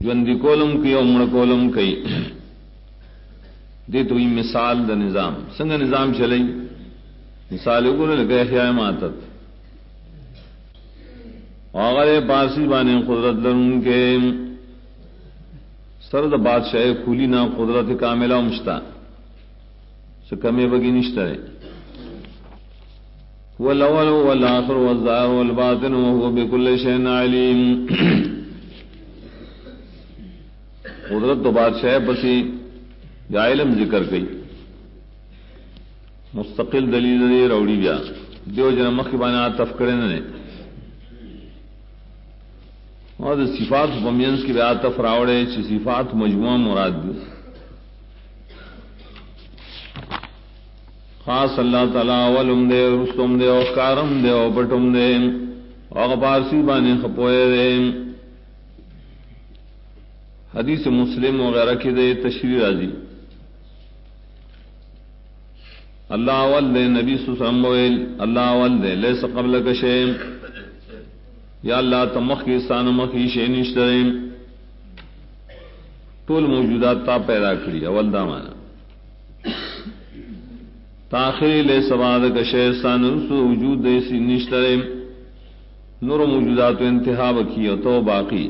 ژوندی کولم کوي او مړ کولم کوي. دې ته وایي مثال د نظام. څنګه نظام چلی؟ مثال وګوره لکه احیاء ماتت هغه پارسی باندې قدرت لرونکې سره د بادشاہ کلی نه قدرت کامله مشتا څه کمې بګی نشته. هو الاول والآخر والظاهر والباطن وهو بكل شيء عليم. قدرت تو بادشاہ پسی یا علم ذکر کئی مستقل دلیل دی روڑی بیا دیو جن مخی بانے عطف کرے نے اور صفات بمینس کی بیا عطف راوڑے چی صفات مجموعہ مراد دی. خاص اللہ تعالی ولم دے رستم دے او کارم دے او بٹم دے او پارسی بانے خپوئے دے. حدیث مسلم وغیرہ کی دے تشریح راضی اللہ اول دے نبی صلی اللہ علیہ وسلم اللہ اول دے لیس قبلک شیء یا اللہ تمخ کی سان مخی شیء نشترے طول موجودات تا پیدا کری اول دا مانا تاخری لیس بعدک شیء سان رسو وجود دے سی نشترے نور موجودات و انتہا بکی تو باقی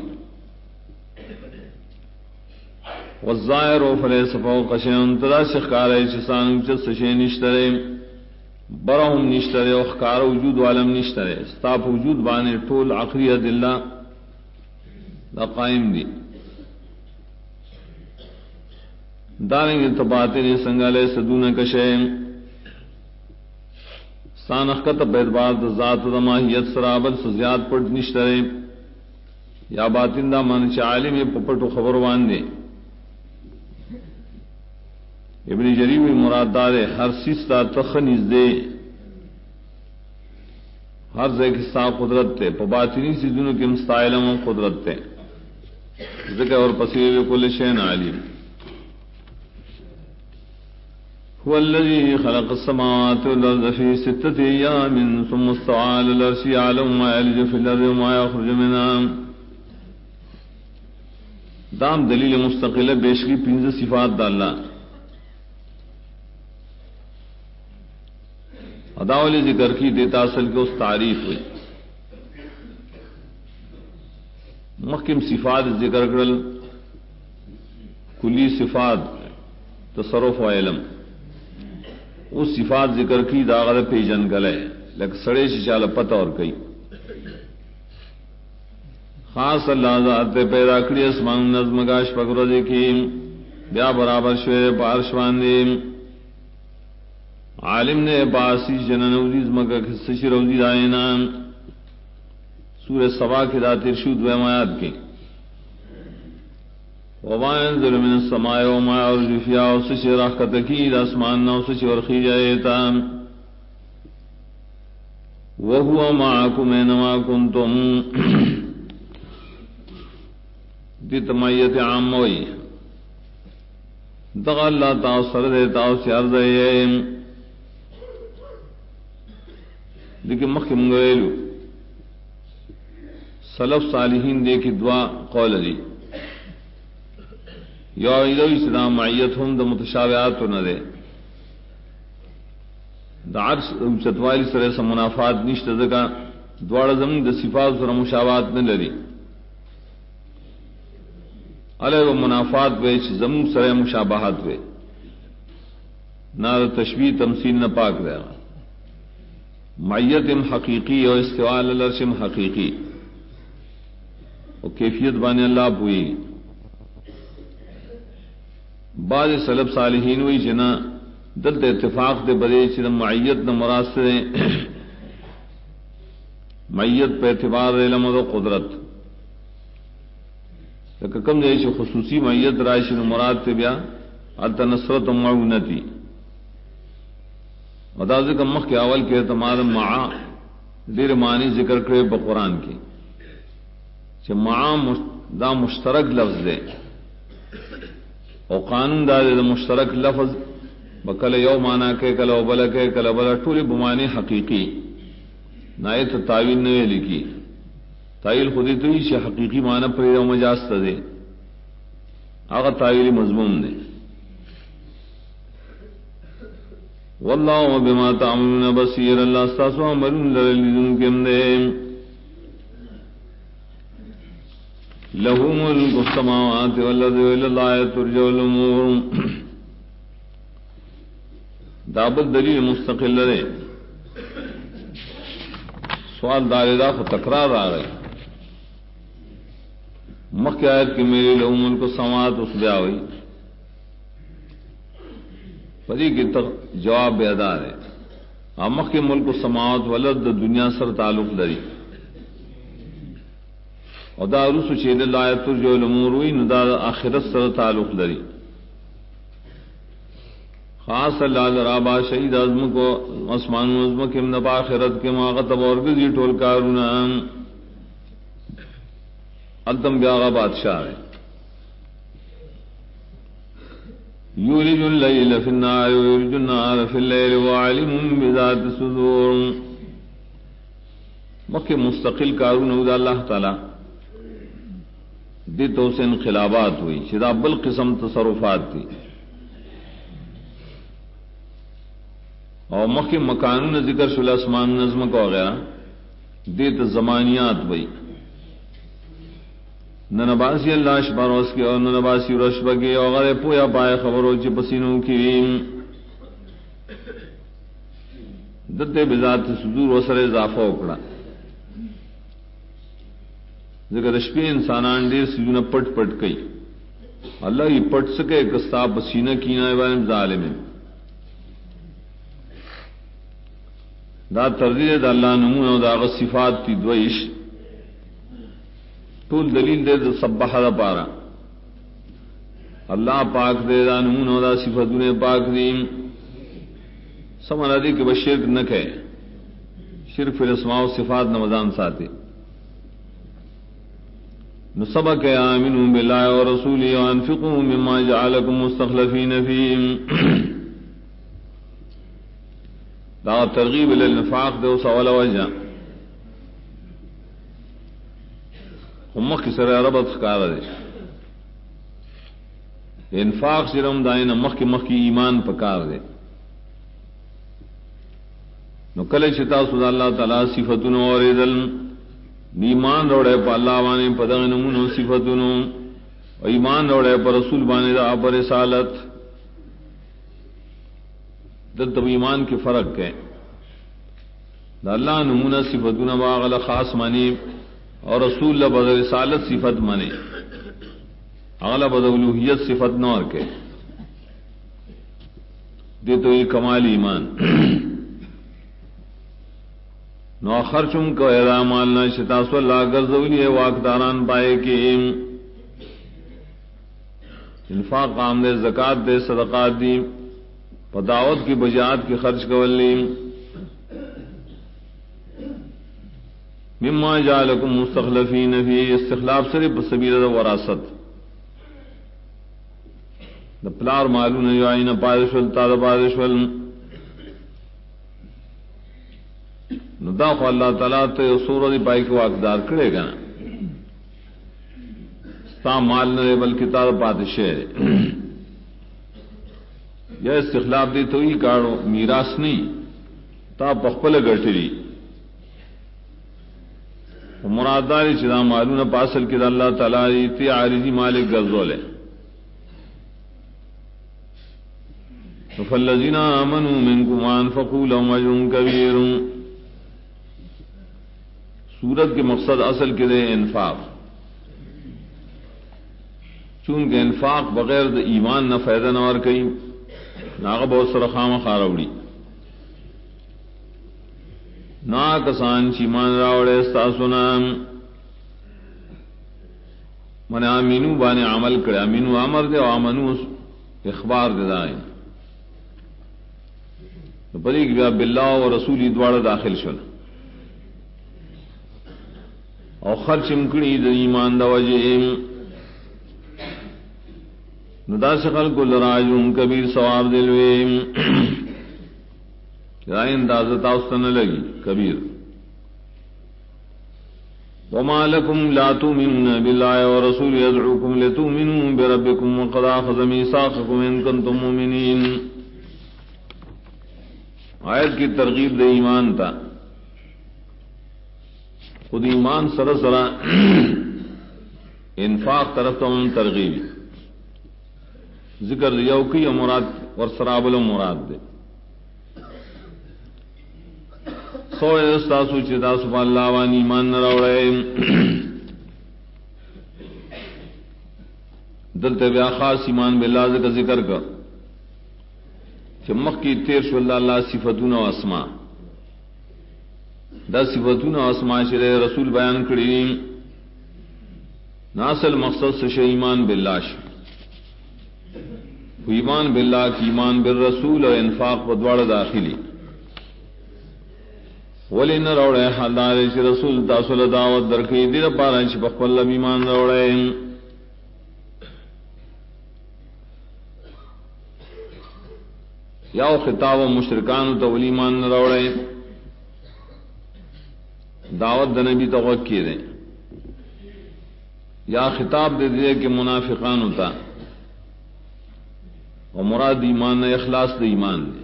والظاہر فلیس فوق شیء تدا شخکار ہے چسان چس شیء نشترے برہم نشترے اخکار وجود عالم نشترے استاپ وجود بانے طول عقلی دلہ دا قائم دی دارنگ انتباطن سنگالے سدون کشے سانخت بیدبار دا ذات دا ماہیت سرابل سزیاد پڑ نشترے یا باطن دا منچ عالم پپٹو خبر واندے. ابن جریر مراد دار ہر سیستا تخنیز دے ہر ذکر سا قدرت تے پباطنی سیزنوں کے مستعلم قدرت تے ذکر اور پسیر کل شین علیم. هو الذي خلق السماوات والارض في 6 ايام ثم استوى على العرش يعلم ما يلج في الارض وما يخرج منها. دام دلیل مستقل بیشکی 15 صفات دا اللہ اداولی ذکر کی دیتا اصل کے اس تعریف ہوئی محکم صفات ذکر کرل کلی صفات تصرف و علم اس صفات ذکر کی داغت پیجن گلے لیکن سڑے شال پتہ اور کئی خاص اللہ ذات پیدا کری اسمان نظم گاش پکرو کی بیا برابر شویر پارشوان دی عالم نے باسی جنن وزیز مکہ خصشی روزی دائنا سورہ سبا کی داتر شود و امایات کی وما ينزل من السماء وما يعرج فيها وسشی راکت کی اسمان نو سشی ورخی جائیتا وهو معكم اينما كنتم دی تمایت عام ہوئی دغا اللہ تاثر دیتا اسی عرض ہے لیکن مخی منگویلو سلف صالحین دے کی دعا قول دی یا ایدو اسلام معیت ہم دا متشابہات نہ دے دا عرش چتوالی سرے سا منافات نشت دکا دوار زمین دا صفات سر مشابہات نہ لری علیہ و منافات وے زمین سرے مشابہات وے نہ تشبیہ تمثیل نہ پاک رہا معیت حقیقی اور استواء علی العرش حقیقی اور کیفیت بانے اللہ پوئی. بعض سلف صالحین ہوئی چنا دلت اتفاق دے برے چنا معیت نہ مراد سے معیت پہ اعتبار علم و قدرت کم جائے خصوصی معیت رائش مراد تے بیا التنصرت و معونتی وداز کا مخ کے اول کے اعتماد معا دیر معنی ذکر کرے بقرآن کی کہ معا دا مشترک لفظ دے اور قانون دا دے مشترک لفظ بکل یو مانا کے کل بل کے کل بل ٹولی بمانی حقیقی نایت تعویل نے لکھی تعویل خودی تو ہی حقیقی معنی پر مجاز دے آغا تعویل مضمون نے واللہ بما تعملون بصیر اللہ استاسو عملون لرلیدن کم دے لہو ملک السماوات والارض واللہ ترجع الامور دابت دلیل مستقل لرے سوال داردا کو تکرار آ گئی مکہ آیت کی میری لہو ملک السماوات اس بیا ہوئی پری کی جواب بے ادا ہے امخ کے ملک السماوات والارض دنیا سر تعلق لری اور دا رسو چید اللہ ترجع الامور ہوئی ندا آخرت سر تعلق لری خاص اللہ رابا شہید عظم کو اسمان عظم کے نبا آخرت کے ماغتب اور گزی ٹول کارونا التم بیاغا بادشاہ ہے یولج اللیل فی النہار ویولج النہار فی اللیل وعالم بذات الصدور مکہ مستقل کارون ہودا اللہ تعالی دی تو سے انقلابات ہوئی شدا بل قسم تصرفات تھی اور مکہ مکانون ذکر شل اسمان نظم کو وغیرہ دیت زمانیات ہوئی ننباسی اللہ شباروس کی اور ننباسی رشبگی اور غرے پویا پائے خبروں چی پسینوں کی دتے بذات صدور و سر اضافہ اکڑا ذکر رشپی انسانان دیر سجون پٹ پٹ کئی اللہ ہی پٹ سکے کستا پسینہ کینا ابان ظالم دا تردید دا اللہ نمون و دا صفات تی دوئیش طول دلیل دے دا سبح دا پارا اللہ پاک دے دا نمون و دا صفتون پاک دیم سمنا دی کہ بس شرک نہ کہے شرک فی الاسماء و صفات نمازان ساتے نصبک آمنوا باللہ و رسولی و انفقوا مما جعلکم مستخلفین فیم دا ترغیب الانفاق دے سوال وجہ امک کی سر عربت خکار دے انفاق سرم دائن مخ کی ایمان پکار دے نو کل شتا سودا اللہ تعالی صفتن اور ذل ایمان روڑے پا اللہ وانے پدغ نمون صفتن و ایمان روڑے پا رسول بانے دا پر رسالت دل تب ایمان کے فرق ہے دا اللہ نمونہ صفتن باغل خاص مانی اور رسول لبد رسالت صفت منے اغلب بدولوہیت صفت نور کے دے تو یہ کمال ایمان نو خرچم کو ادا مالنا شتاس اللہ گرزولی ہے واقداران پائے کہ انفاق کام دے زکات دے صدقات دی پداوت کی بجات کی خرچ کولی مما جعلکم مستخلفین فی استخلاف صرف سبیل وراثت دا پلار معلوم جو آئین پادشول تا دا پادشول نو دا خو اللہ تعالیٰ تو سورہ دی پائی کو واقدار کرے گا ستا مال نہ بلکہ تا دا پادشاہ یا استخلاف دی تو ہی کارو میراث نہیں تا پخپل گٹری مراداری چدا معلوم پاسل کی اللہ تعالیٰ تی عارضی مالک گرزولے فالذین آمنوا منکم وانفقوا لهم اجر کبیر سورت کے مقصد اصل کے دے انفاق چونکہ انفاق بغیر دا ایمان نہ فائدہ نہ اور کئی ناغ بہت سرخام خاروڑی نا کسان چیمان راوڑے استاسونا من آمینو بانے عمل کرے آمینو عمر دے و آمنو اخبار دے دائیں پدی کہ باللہ و رسولی دوارا داخل شل اور خرچ امکڑی دا ایمان دا وجہ ندا سخل کو لراجون کبیر ثواب دلویم رائن اندازت آستن لگی کبیر وما لكم لا تؤمنون بالله ورسوله يدعوكم لتؤمنوا بربكم وقد أخذ ميثاقكم إن كنتم مؤمنين. آیت کی ترغیب دے ایمان تا، خود ایمان سرا سرا انفاق طرف تو ترغیب ذکر دیو کی مراد اور سرابل مراد دے سو استاسو چدا سبحان اللہ وان ایمان نہ راوڑے دلتے بیا خاص ایمان باللہ کا ذکر کر چمک کی تیر شو اللہ صفتون و اسماء دا صفتون و اسماء شرع رسول بیان کری ناصل مقصد سے ایمان باللہ ایمان باللہ کی ایمان بالرسول اور انفاق بدواڑ داخلی ولی نہ روڑے حالدار چی رسول تاسول دعوت درکی دیر پارا چی بخبال ایمان روڑے یا خطاب و مشرکان تو ایمان نہ روڑے دعوت دنبی توقع دیں یا خطاب دے دے کہ منافقان ہوتا اور مراد ایمان نے اخلاص دے ایمان دے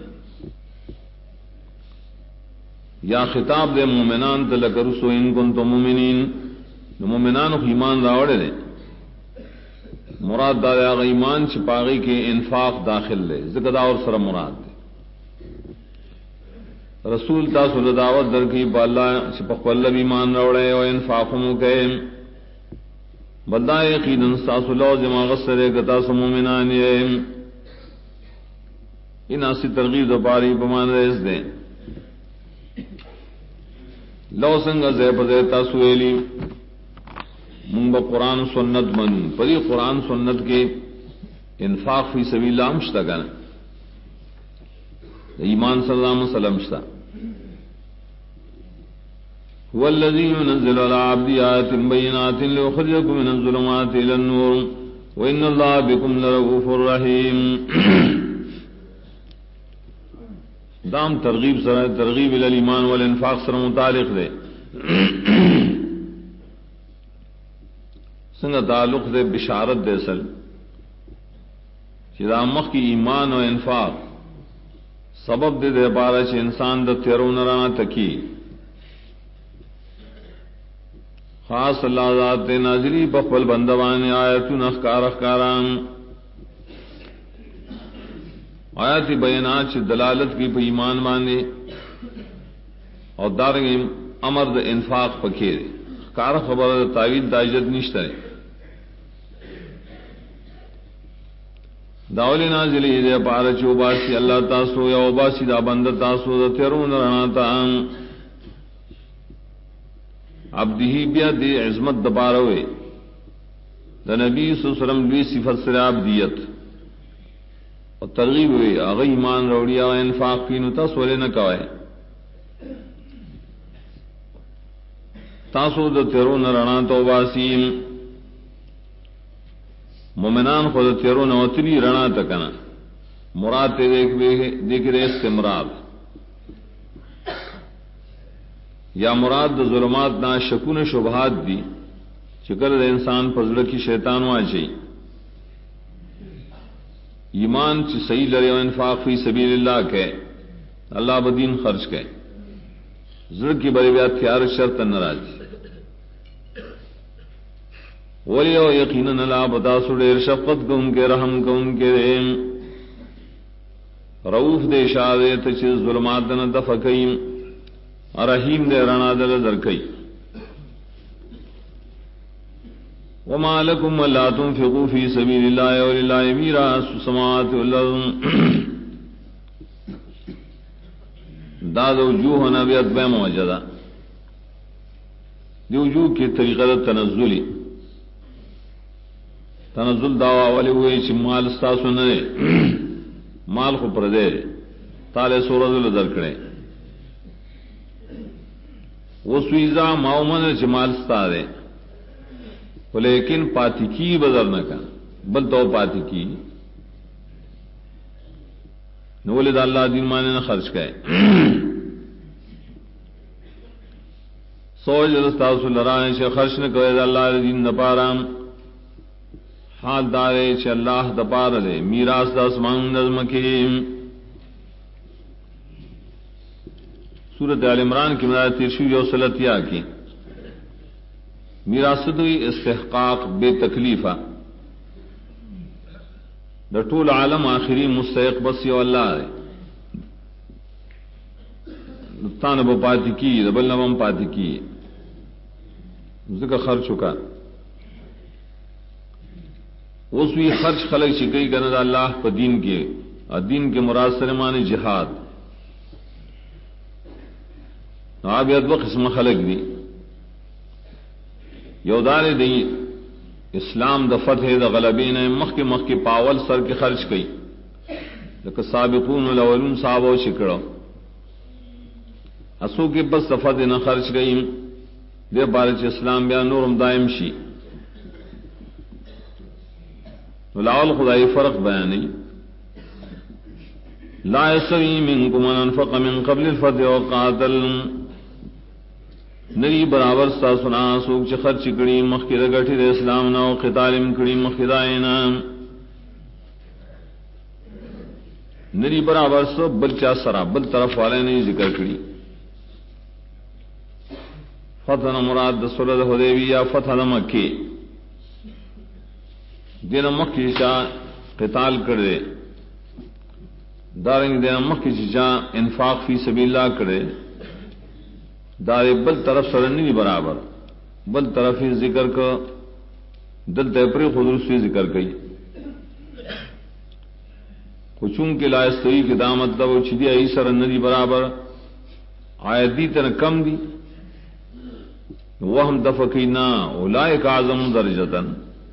یا خطاب دے مومنان تلک رسو ان کنتم مومنین مومنان کو ایمان راوڑے دے مراد دا ایمان چھپاغی کے انفاق داخل لے ذکر اور سر مراد دے رسول تاسو دعوت در کی بالا چھپقل ایمان راوڑے اور انفاقوں کے بلدا یقیناً تاسو لو جما غسرے گتا سو مومنان ان اسی ترغیب دو پاری بمان رئیس دیں لو سنگ زیب دیتا سویلی منگ قرآن سنت من پری قرآن سنت کے انفاق فی سبیل اللہ مشتا گنا ایمان صلی اللہ علیہ وسلم شتا هو الذي ينزل على عبده آيات بينات ليخرجكم من الظلمات إلى النور وإن الله بكم لرؤوف رحيم. دام ترغیب سر ترغیب الى الایمان والانفاق سر متعلق دے سنگ تعلق دے بشارت دے سل چدا مخ کی ایمان و انفاق سبب دے دے بارہ چ انسان دا تیرون رانا تکی خاص اللہ ذات نازلی بخبل بندوان آیتون اخکار اخکاران آیات بیانات چ دلالت کی پہ ایمان مانے اور دارنگ امر د انفاق پکیر کار خبر تعویل داجت نشتہ داول نازلی دے پار چوباسی اللہ تاسو یا اوباسی دا بند تاسو دا تیرون رانا تا عبدہی بیا دے عظمت دباروے دا نبی صلی اللہ علیہ وسلم لوی صفت سر عبدیت اور ترغیب ہوئی آغا ایمان روڑی آغا انفاق کی نتا سولے نہ کوئے تاسو دا تیرون رانا توباسیم مومنان خود تیرون وطری رانا تکنا مراد دیکھ رہے استمراد یا مراد دا ظلمات نا شکون شبہات دی چکر دا انسان پزڑ کی شیطان واچی ایمان چ صحیح لرے و انفاق فی سبیل اللہ کے اللہ بدین خرچ کے زر کی بڑی بیا تھیار شرط نراج ولی و یقیناً اللہ بتا سڑیر شفقت کو ان کے رحم کو ان کے رؤوف دے شاہ دے تچیز ظلمات دن دفقیم رحیم دے رنا دل درکئی وما لكم لا تنفقوا في سبيل الله ولله ميراث السماوات والارض داد وجوه نبیت بے موجدہ دی وجوہ کی طریقہ تنزل دعوی والی ہوئی چھ مال استاسو نرے مال کو پردے تالے سورد لدر کرے وہ سویزا ماؤمن چھ مال ستا دے لیکن پاتی کی بدر نہ کا بل تو پاتی کی نولد اللہ دین مانے نہ خرچ کرے سوچ تاسو لران چې خرچ نه کوي د الله دین لپاره حال دارے چې الله د پاره له میراث د اسمان نظم کې سورۃ آل عمران کی آیت 333 کی میراث دوی استحقاق بے تکلیفہ د ټول عالم آخری مستحق بس یو الله دی تانه په پاتې کی د بل نوم پاتې کی ذکر خرچ وکړه اس بھی خرچ خلق شکئی کرنا اللہ په دین کے اور دین کے مراد سره معنی جہاد آپ یہ دو قسم خلق دی یودار دی اسلام د فتح د غلبین مخ کے پاول سر کے خرچ کئی لکه سابقون الاولون صحابہ شکړو اسو کے بس صفت نہ خرچ گئی دے بارچ اسلام بیا نورم دائم شی ولاول خدائی فرق بیانی لا يستوي منكم من انفق من قبل الفتح وقاتل نری برابر ستا سنا سوک چی خرچ کری مخی دا گٹی دا اسلام نا و قتالم کری مخی دا اینا نری برابر سو بل چا سرا بل طرف والے نے ذکر کری فتح مراد دا صلح حدیبی یا فتح دا مکی دین مخی چا قتال کردے دارنگ دین مخی چا انفاق فی سبیل اللہ کردے دار بل طرف سرنی برابر بل طرف ہی ذکر کا دل تیپری خدرسی ذکر کئی کچون کے لائستوی کی دامت دا وہ چھدی آئی سرنی برابر آیت دی تن کم دی وہم دفقینا اولائک اعظم درجتن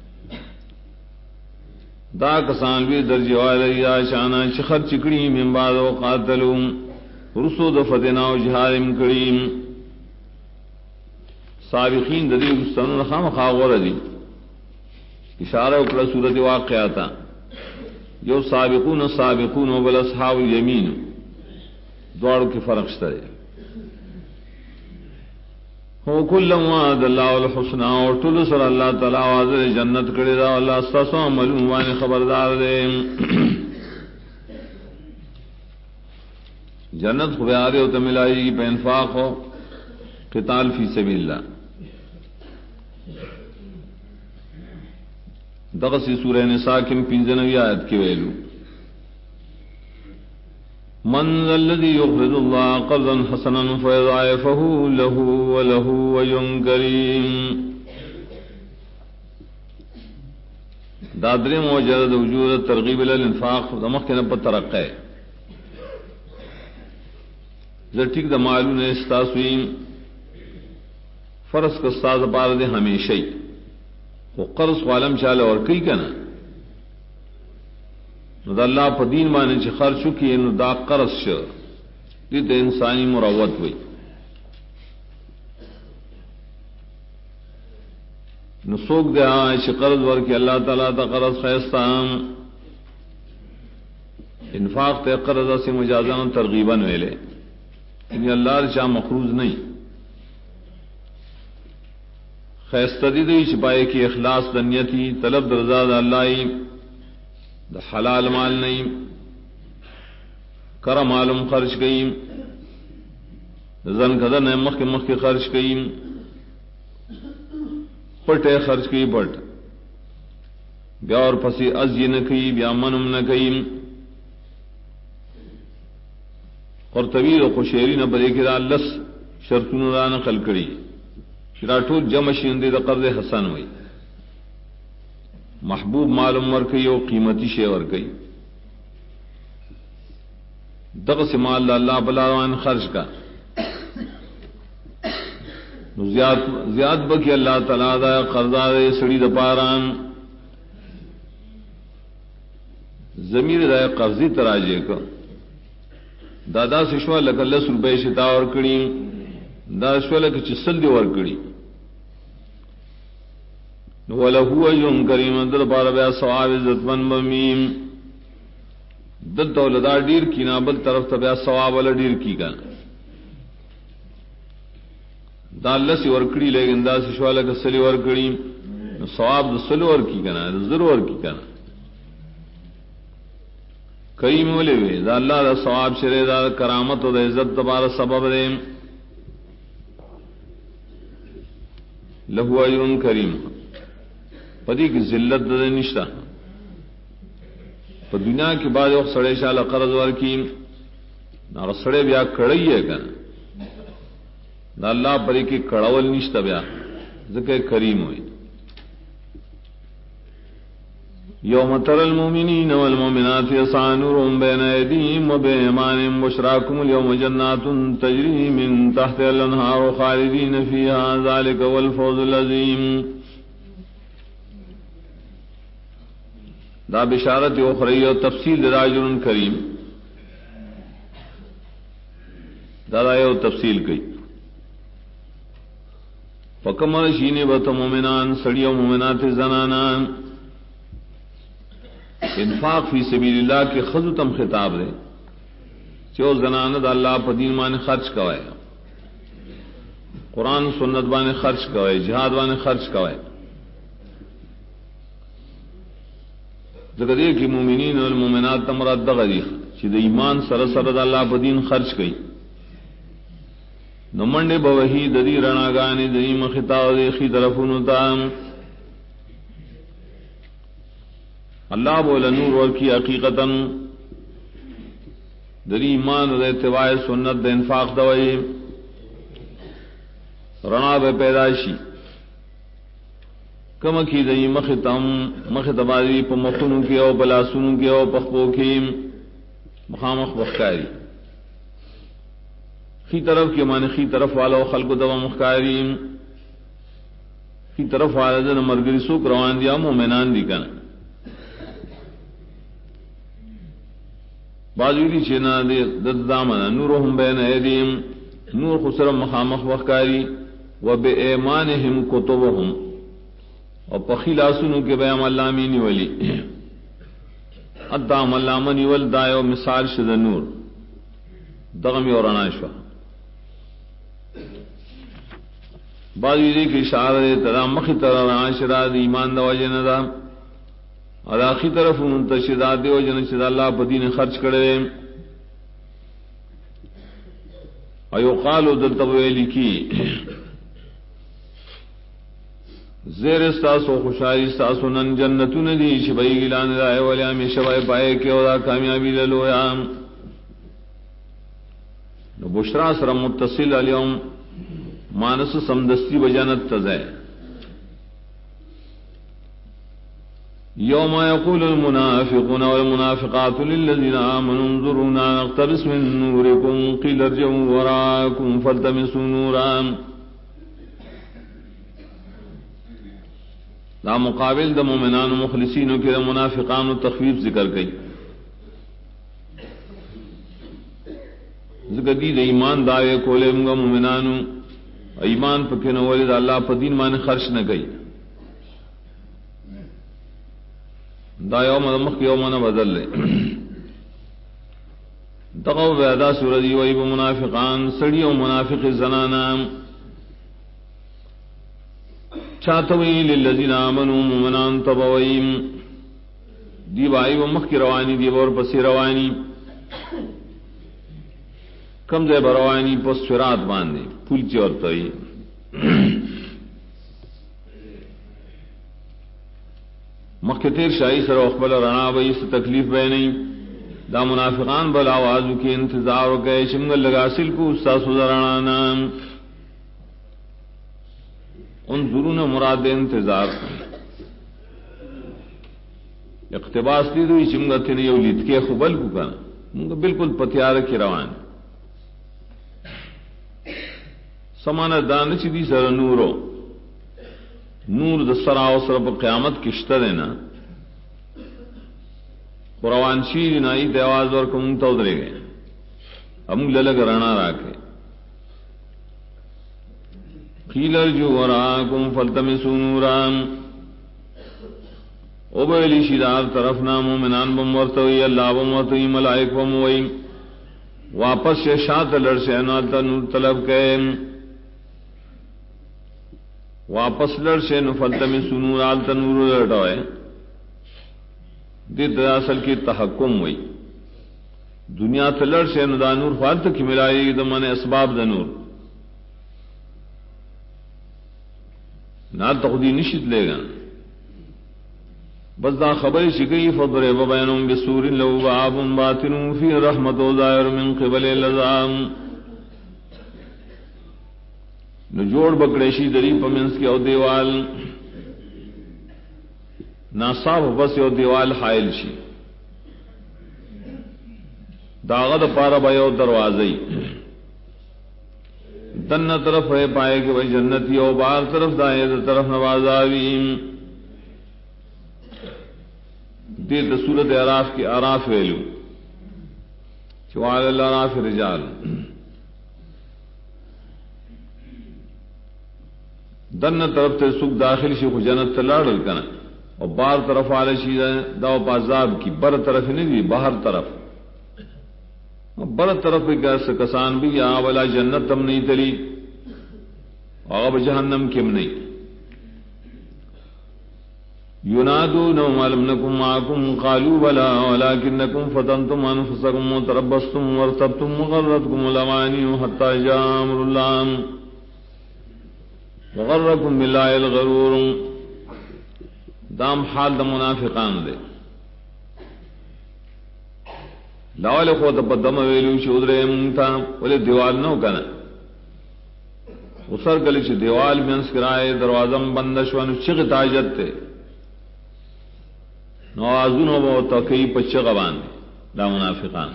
دا کسان بھی درجہ والی شانا شخر چکڑی من بعد وقاتلون رسو دفتنا و جہارم کریم سابقین ددی رستنون خام خاغور دی اشارہ اکڑا صورت واقعاتا جو سابقون سابقون و بل اصحاب الیمین دوارو کی فرق شترے ہو کل وعد اللہ الحسنہ اور طول سر اللہ تعالی واضح جنت کرے دا اللہ استاسو عملون وانی خبردار دے جنت خبیارے ہوتا ملائی کی پہ انفاق ہو قتال فی سبیل اللہ دغسی سورہ نساء کی 95 آیت کی ویلو من ذا الذي يقرض الله قرضا حسنا فيضاعفه له وله أجر كريم دادری موجود وجود ترغیب الانفاق دمخنا بترقے زٹک د معلوم استاسوین فرض کا استاد پار دے ہمیشہ ہی وہ قرض عالم چاله اور کئی کنا نو د الله په دین باندې چې خرچ وکړي نو دا قرض شو دې ته انساني مروت وي نو څوک دا چې قرض ورکړي الله تعالی ته قرض خیستان انفاق ته قرض سے مجازان ترغیبا ویلے ان اللہ رچا مقروض نہیں خیستدی دی چھپائے کی اخلاص دنیتی طلب درزا اللہ دا حلال مال نہیں کرا معلوم خرچ گئی زن کدن مخ کے خرچ گئی پٹے خرچ کی پٹ بیا اور پسی از یہ نہ کئی بیا منم نہ کئی اور طویل و خوشیری نہ بدے کی لس شرطون را نقل کری شراٹو جمع شیندے دا قرض حسن ہوئی محبوب معلوم ورکی و قیمتی شے ورکی دغس مال اللہ بلاوان خرچ کا زیاد بکی اللہ تعالی دا قرضہ دے سڑی دا پاران ضمیر دا قرضی تراجے کا دادا سشوا لک 10 روپے شتا اور کڑی دا شوا لک چسل دی ور کڑی ولہو اجر کریم در بار بیا ثواب عزت من بمیم دل تولدا ڈیر کی نا بل طرف تبیا ثواب والا ڈیر کی کا دا اللہ سی ورکڑی لیکن دا سی شوالا کسلی ورکڑی ثواب دا سلور کی کنا ضرور کی کنا کریم ولے وے دا اللہ دا ثواب شرے دا کرامت و دا عزت دبار سبب دے لہو اجر کریم پدی کی ذلت دا نشتا پا دنیا کی بعد وقت سڑے شالا قرض ورکی نا سڑے بیا کڑی ہے کنا دا اللہ پری کی کڑول نشتا بیا ذکر کریم ہوئی یوم تر المؤمنین والمؤمنات یسعی نورهم بین ایدیہم وبایمانہم بشراکم اليوم جنات تجری من تحت الانہار خالدین فیہا ذالک والفوز العظیم دا بشارت اخری و تفصیل راجل کریم دا یو تفصیل کئی فکمر شینے بت مومنان سڑی و مومنات زنانان انفاق فی سبیل اللہ کے خذتم خطاب دے چو زنانت اللہ پا دین مانے خرچ کوئے قرآن سنت بانے خرچ کوئے جہاد بانے خرچ کوئے ذکر دے کہ مومنین والمومنات تمراد دغدی چی دا ایمان سرسرد اللہ پا دین خرچ کئی نمانڈے بوہی ددی رناگانی ددی مخطاو دے خی طرفونو تام اللہ بولا نور ورکی حقیقتا دری ایمان و اتباع سنت دا انفاق دوئی رنا بے پیدائشی کم کی دئی مختباری پا مخنو کی او بلاسونو کی او پخپو کی مخامخ بخکاری خی طرف کی معنی خی طرف والا خلق دوا مخکاری خی طرف والا دن مرگری سوک روان دیا مومنان دی کنا بازویلی چینا دے دد دامنا نورهم بین ایدیم نور خسرم مخامخ وخکاری و بے ایمانہم کتبهم اور پخیل آسنو کے بیام اللامینی ولی ادام اللامنی والدائیو مثال شد نور دغمی اور اناشوا بازویلی کی اشارہ دے تدام مخی تر اناشرہ دی ایمان دو جندا اور آخری طرف منتشدات دے جن شد اللہ پدین خرچ کرے ایو قالو دلتویلی کی زیر استاسو خوشاری استاسو نن جنتو ندی شبائی گلان رائے ولیامی شبائی پائے کے ودا کامیابی للویام نو بشرا سر متصل علیوم مانس سمدستی بجانت تزائے یوم یقول المنافقون والمنافقات للذین آمنوا انظرونا نقتبس من نورکم قیل ارجعوا وراءکم فالتمسوا نورا دا مقابل دا مومنان و مخلصین کے دا منافقان و تخفیف ذکر گئی ذکر دی دا ایمان دعوے کولے منگا مومنانو ایمان پکنے والے دا اللہ پا دین مانے خرچ نہ گئی دا یوم دمخ یوم نہ بدل لے دقو بیدا سورجی وی منافقان سڑی و منافق زنانا چاتوی للذین آمنوا مومنان تبویم دی بائی و مخ کی روانی دی بور پسی روانی کم دے بروانی پس شرات باندے پھول چورتوی مختصر شاہی سر اخبل رنا بئی سے تکلیف بے نہیں دا منافقان بل آوازو کی انتظار کے شمگل لگا سل کو استاس رنا ان ضرور مراد انتظار اقتباس دی دوی چمگا تین یو لید کے خبل کو کنا منگا بالکل پتیار کی روان سمانا دان چی دی سر نورو نور د سرا او سر په قیامت کشته دینا قرآن شیر نائی دیواز اور کم تو درے گئے ہم للگ رانا راکے قیل ارجو وراکم فالتمسوا نورا او بیلی شدار طرفنا مومنان بمورتوی اللہ بمورتوی ملائک بموئی واپس سے شاعت لڑ سے انالتا نور طلب کے واپس لڑ سے فلتمسوا نورا تنور لٹوئے دید اصل کی تحکم ہوئی دنیا تلڑ سے دا نور فالت کی ملائی دمن اسباب دا نور نہ تخدی نشت لے گا بس دا خبر شکئی فضرب بینہم بسور لہو باب باطن فی رحمت و ظاہر من قبل العذاب نجوڑ بکڑیشی دری پمنس کی او دیوال ناصاف بس او دیوال حائل شی داغد پارا بیو دروازی دن طرف ہے پائے کہ بھائی جنتی او بار طرف دائیں طرف نوازاویم دیر صورت اعراف کی اعراف ویلو چوال الاعراف رجال دن طرف تے سکھ داخل شی خو جنت تلاڑل کنا اور بار طرف آلے شی داو پازاب کی بر طرف نہیں دی باہر طرف بر طرف کسان بھی یا ولا جنت تم نہیں تلی اور جہنم کم نہیں ينادونهم ألم نكن معكم قالوا بلى ولكنكم فتنتم أنفسكم وتربصتم وارتبتم وغرتكم الأماني حتى جاء أمر الله وغركم بالله الغرور دام حال دا منافقان دے لاول خود بدم ویلو شودرے منتا ولے دیوال نو کنا اسر گلی چھ دیوال منس کرائے دروازم بندشوان چغ تاجت تے نوازون و تقی پچغوان دا منافقان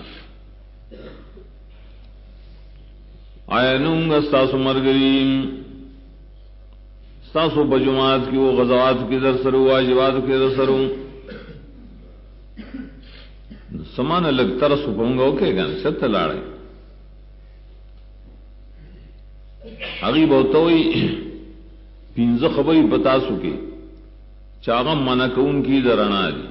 آئینوں استاسو مرگریم استاسو بجماعت کی وہ غزوات کی در سرو واجبات کی در سرو سمان لگ ترس پونگا اوکے گا ست لاڑے اگی بہتوئی پینز خبری بتا سکے چاغم منا کون کی درنا دی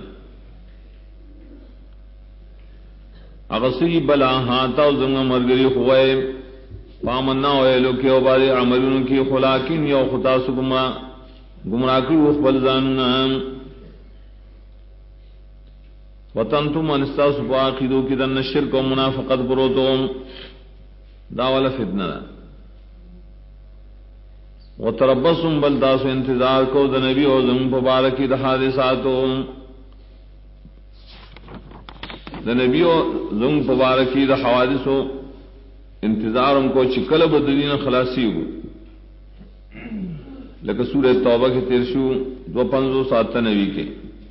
اغسی بلا ہاتا زنگ مرگری خوئے پامنا ہوئے لوکی و بارے عملون کی خلاکین یو خطا سکما گمراکی وخبل زاننا وطن تم انستا سپا عقیدو کی دن شرک و منافقت بروتو داولا فتنہ دا وتربصم بلداسو انتظار کو د نبی او زم مبارکی د حادثاتو د نبی او زم مبارکی د حوادثو انتظارم کو چکل بدین خلاصی ہو لکہ سورہ توبہ کے تیرشو 257 نبی کے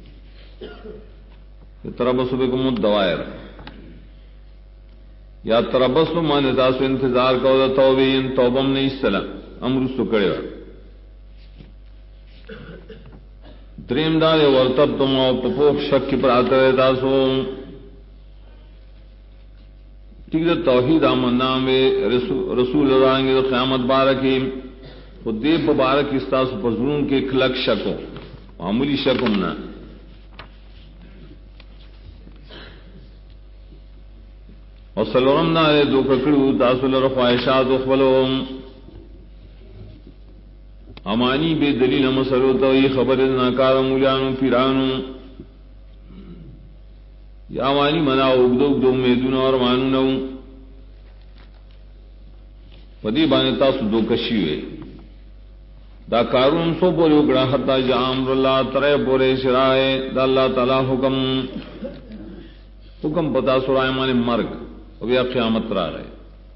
تربص بکم الدوائر یا تربص مان داسو انتظار کو د توبین توبم نہیں السلام امر سو کرے دریم دار ورتب تم پپوک شک کی پر آتا رہتا سو ٹھیک ہے توحید آمن نام رسول اللہ گے قیامت بارکی خود دیب بارک استاس پزرون کے کلک شکو معمولی شکم نہ اور سلورم نہ دو ککڑو تاسل رفائشات اخبلوم امانی بے دلیل مسلو تو یہ خبر ناکار مولیانو پیرانو یا امانی منا اگدو اگدو میدون اور مانونو ودی بانے تاسو دو کشی ہوئے دا کارون سو پوری اگڑا حتی جا امر اللہ ترے پورے شرائے دا اللہ تعالی حکم پتا سرائے مانے مرگ ابھی اب قیامت را رہے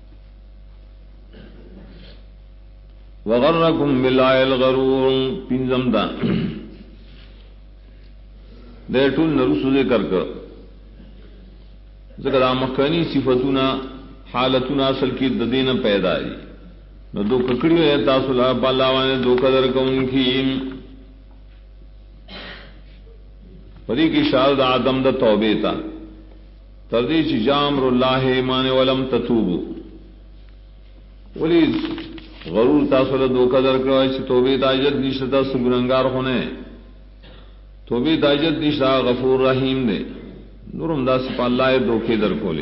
وغرکم باللہ الغرور پینزم دا دے ٹول نرسو ذکر کر ذکر آمخانی صفتنا حالتنا اصل کی ددین پیدا ہے نو دو ککڑیو ہے تاصل بالاوانے دو قدر کون کی پدی کی شارد آدم دا توبے تا تردیچ جامر اللہ ایمان ولم تتوبو ولی غرور تاثر دو قدر کرو توبے تاجت نشتا سگننگار ہونے توبے تاجت نشتا غفور رحیم دے نورم دا سپا اللہ دھوکے در کھولے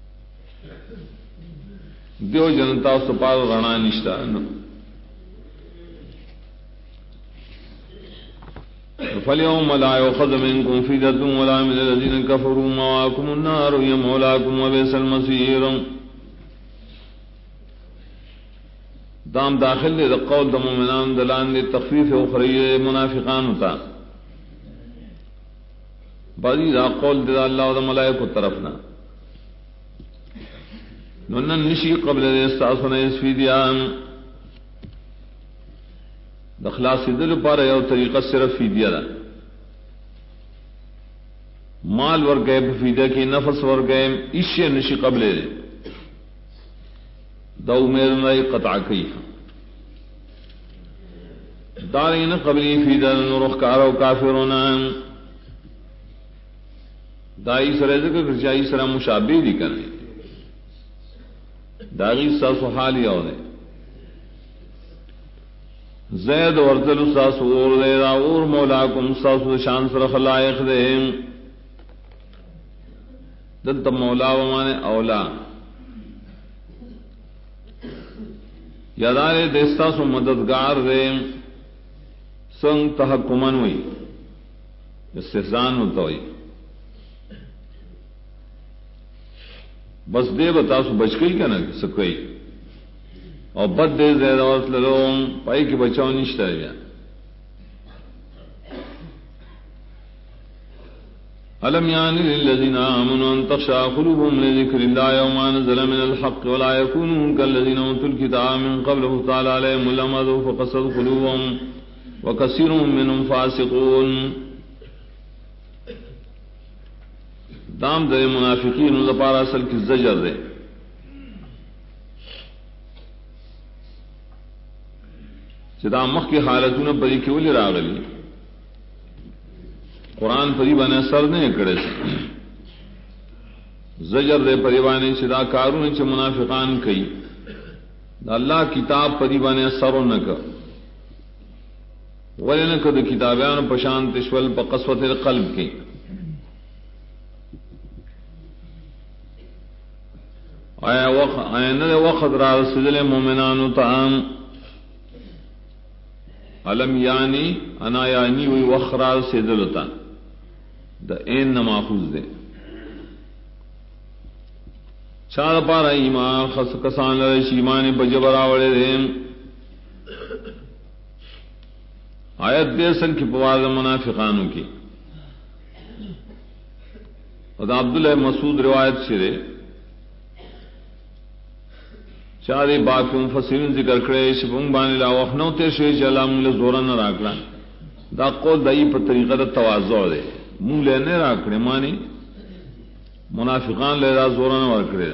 دیو جنتا سپا رنا نشتا فَالْيَوْمَ لَا يُؤْخَذُ مِنكُمْ فِدْيَةٌ وَلَا مِنَ الَّذِينَ كَفَرُوا مَأْوَاكُمُ النَّارُ هِيَ مَوْلَاكُمْ وَبِئْسَ الْمَصِيرُ. دام داخل دے قول دا مومنان دلان دے تخفیف اخری منافقان ہوتا بعضی دا قول دے اللہ و دا ملائکو طرفنا نونن نشی قبل دے استعصنا اس فیدیان دا خلاصی دل پارا یو طریقہ صرف فیدیا دا مال ورگئے فیدیا کی نفس ورگئے اشی نشی قبل دے دا امیر نائی قطع کی دارین قبلی فیدیا نرخ کارو کافرونا دائی سرے ذکر کرچائی سرہ مشابہ دی کرنے داغی ساسو حالی آو دے زید ورزل ساسو اور دے دا اور مولاکم ساسو شان سر خلائق دے دلتا مولا ومانے اولا یادارے دیستا سو مددگار دے سنگ تحکمن ہوئی استحسان ہوتا ہوئی بس دے بتا سو بچ گئی کیا نا سکئی اور بد دے زیادہ وصل لوم پائی کی بچاؤ نشتا ہے ألم يعن للذين آمنوا أن تخشع قلوبهم لذكر الله وما نزل من الحق ولا يكونوا كالذين أوتوا الكتاب من قبل فطال عليهم الأمد فقست قلوبهم وكثير منهم فاسقون. دام در منافقین لپاره اصل کی زجر دے چې دا مخ کی حالتونه بری کې ولې راغلي قرآن پری باندې اثر نه کړی زجر دے پری باندې چې دا کارونه چې منافقان کوي دا الله کتاب پری باندې اثر نه کړ ولنه کده کتابانو په شان تشول په قسوت القلب کې آیا نه وخت را رسول مومنانو تام علم یعنی انا یعنی وی وخرا سیدلتا دا این نماخوز دے چار پارا ایمان خس کسان لرش ایمان بجبراوڑے دے آیت دیسن کی پواز منافقانو کی اور عبداللہ مسعود روایت شرے چارے باقی مفسرین ذکر کرے شپنگ بانے لا وخنو تے شوی چلا مونږ زورا نه راکړه دا قول دای په طریقه د تواضع ده مونږ نه راکړه معنی منافقان له زورا نه ورکړه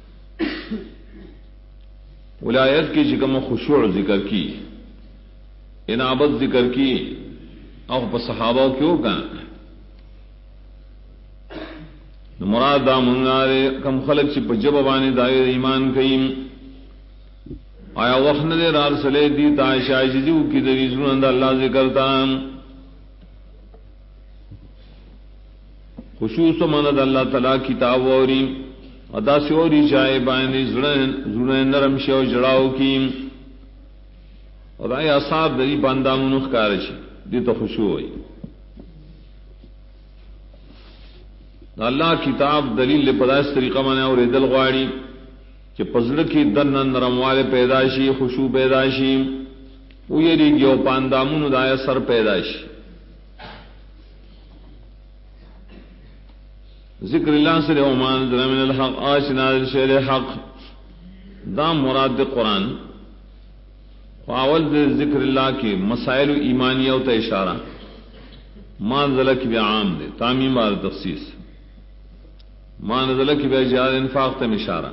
ولایت کی چې کوم خشوع ذکر کی انابت ذکر کی او په صحابه کیو کا مراد دا مونږه کم خلق چې په جواب باندې دای ایمان کوي آیا وقت نے رال سلے دی تائشہ جیو کی دری سنند اللہ ذکر تام خصوص مند اللہ تعالی کتاب اوری ادا سوری چائے بائنی زڑے نرم شو جڑاؤ کی اور آیا اصحاب دری باندہ منخ کارش دی تو خشوع ہوئی اللہ کتاب دلیل لپدائش طریقہ مانے اور دل غواڑی کہ پزڑ کی دن نرموالے پیدائشی خوشو پیدائشی وہ یہ ریگیو پاندامون دایا سر پیدائشی ذکر اللہ سے رحمان من الحق آشنا شعر حق دام مراد قرآن فاول ذکر اللہ کی مسائل ایمانیہ و اشارہ ما نزل کی بھی عام دے تعمیم اور تخصیص ما نزل کی بھی جہاد انفاق تم اشارہ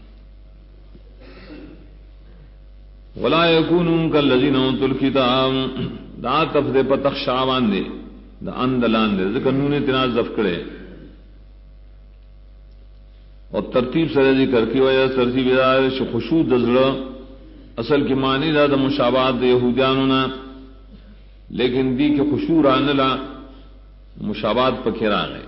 ولا يكونوا كالذين اوتوا الكتاب دا تفدے پتخ شاوان دے دا اندلان دے ذکر نون تنازف کرے اور ترتیب سے ذکر کی وجہ ترتیب دار خشوع دزڑ اصل کی معنی دا مشابہت دے یہودیانوں لیکن دی کہ خشوع رانلا مشابہت پکھرا گئے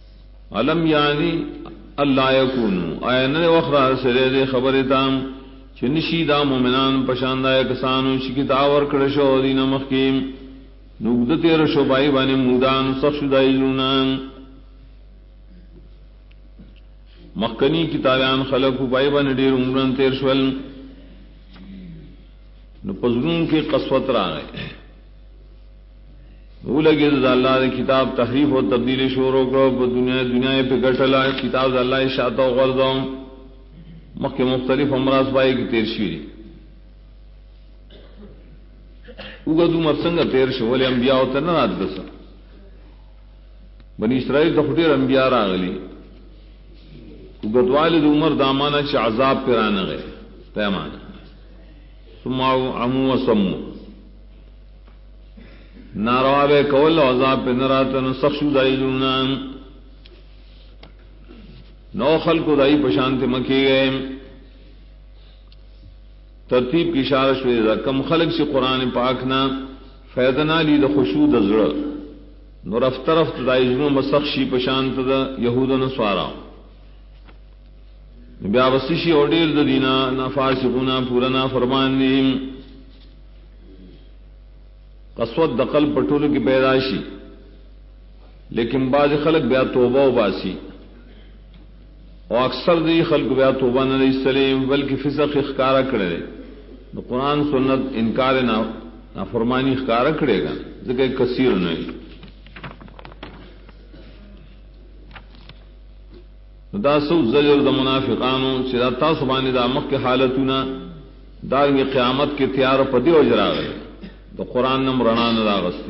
علم یعنی اللہ یکونو آیا نرے وخرا سرے دے خبر تام چنشی دا مومنان پشاندہ کسانو چی کتاب ورکڑ شو دین مخکیم نوگد تیر شو بائی بانی مودان سخش دائی جنونان مخکنی کتابیان خلقو بائی بانی دیر عمران تیر شول نو پزرون کے قسوت را گئے وہ لگے دا اللہ دے کتاب تحریف و تبدیل شورو کرو دنیا پہ گٹلا کتاب دا اللہ شاعتا و غرضاؤں مخ کے مختلف امراض بائی کی تیر شیری اگدو مرسنگا تیر شو ولی انبیاء ہوتا نا رات دسا بنی اسرائیل تا خطیر انبیاء را غلی اگدوالی دو عمر دامانا چا عذاب پیرانا گئے پیمانا ثم عمو و سمو ناروابے کول عذاب پہ نراتن سخشو دائی جنان نو خلق دائی پشانت مکی گئے ترتیب کی اشارہ شوئے دا کم خلق سے قرآن پاکنا فیدنا لی دا خشوع دا زر نو رفت رفت دائی جنو مسخشی پشانت دا یہود نسوارا بیا وسیشی اوڈیر دا دینا نا فاسقونا پورنا فرمان دیم قسوت دقل پٹول کی پیدائشی لیکن بعض خلق بیا توبہ و باسی اور اکثر دی خلق بیا توبہ نہ سلیم بلکہ فسق اخکارا کرے تو قرآن سنت انکار نافرمانی اخکارا کرے گا ذکر کثیر نہیں دا سو زجر دا منافقانو چرا تاسو باندې دا مخ کے حالتنا دا قیامت کے تیار پدی ہو جرا گئے تو قرآن نم رنا نہ راغستی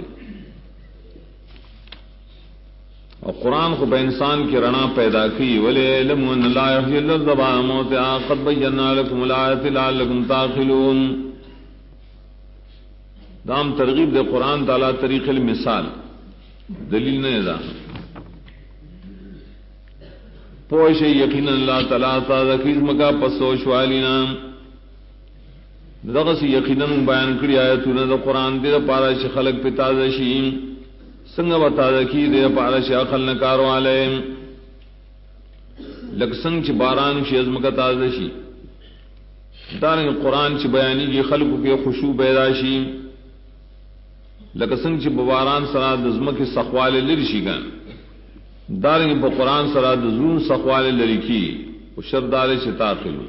اور قرآن کو بے انسان کی رنا پیدا کی ولی علم ان لا یحیی الذبان موت قد بینا لکم الآیات لعلکم تعقلون دام ترغیب دے قرآن تعالی طریق المثال دلیل نہیں دا پوش یقینا اللہ تعالی تذکیر مکا پسوش والینا دغس یقینا بیان کړی آیتونه د قران دې لپاره چې خلق په تازه شي څنګه وتا د کی دې لپاره چې عقل نه کارواله لکه څنګه چې باران شي ازمکه تازه شي دا قرآن چې بیانېږي خلقو کې خشوع پیدا شي لکه څنګه چې باران سره د ازمکه سخواله لري شي ګان دا په قرآن سره د زون سخواله لري کی او شردار چې تاخلو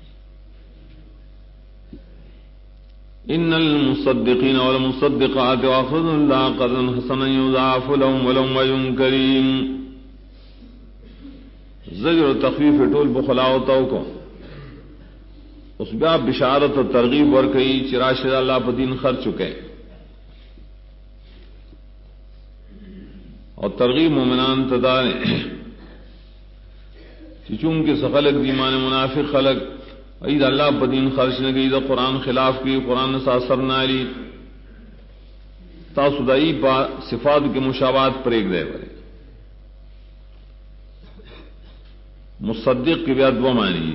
ان المصدقين والمصدقات واخذوا الله قرضا حسنا يضاعف لهم ولهم اجر كريم زجر و تخفیف ټول بخلاو تو کو اس بیا بشارت و ترغیب ور کئی چراشد اللہ په دین خرچ چکے اور ترغیب مومنان تدار چون کے سخلق دیمان منافق خلق عید اللہ بدین خرچ نہ گئی دا قرآن خلاف کی قرآن سے اثر نہ علی تاسدائی پا صفات کے مشابہت پر ایک دے بھائی مصدق کی بیاد وہ مانی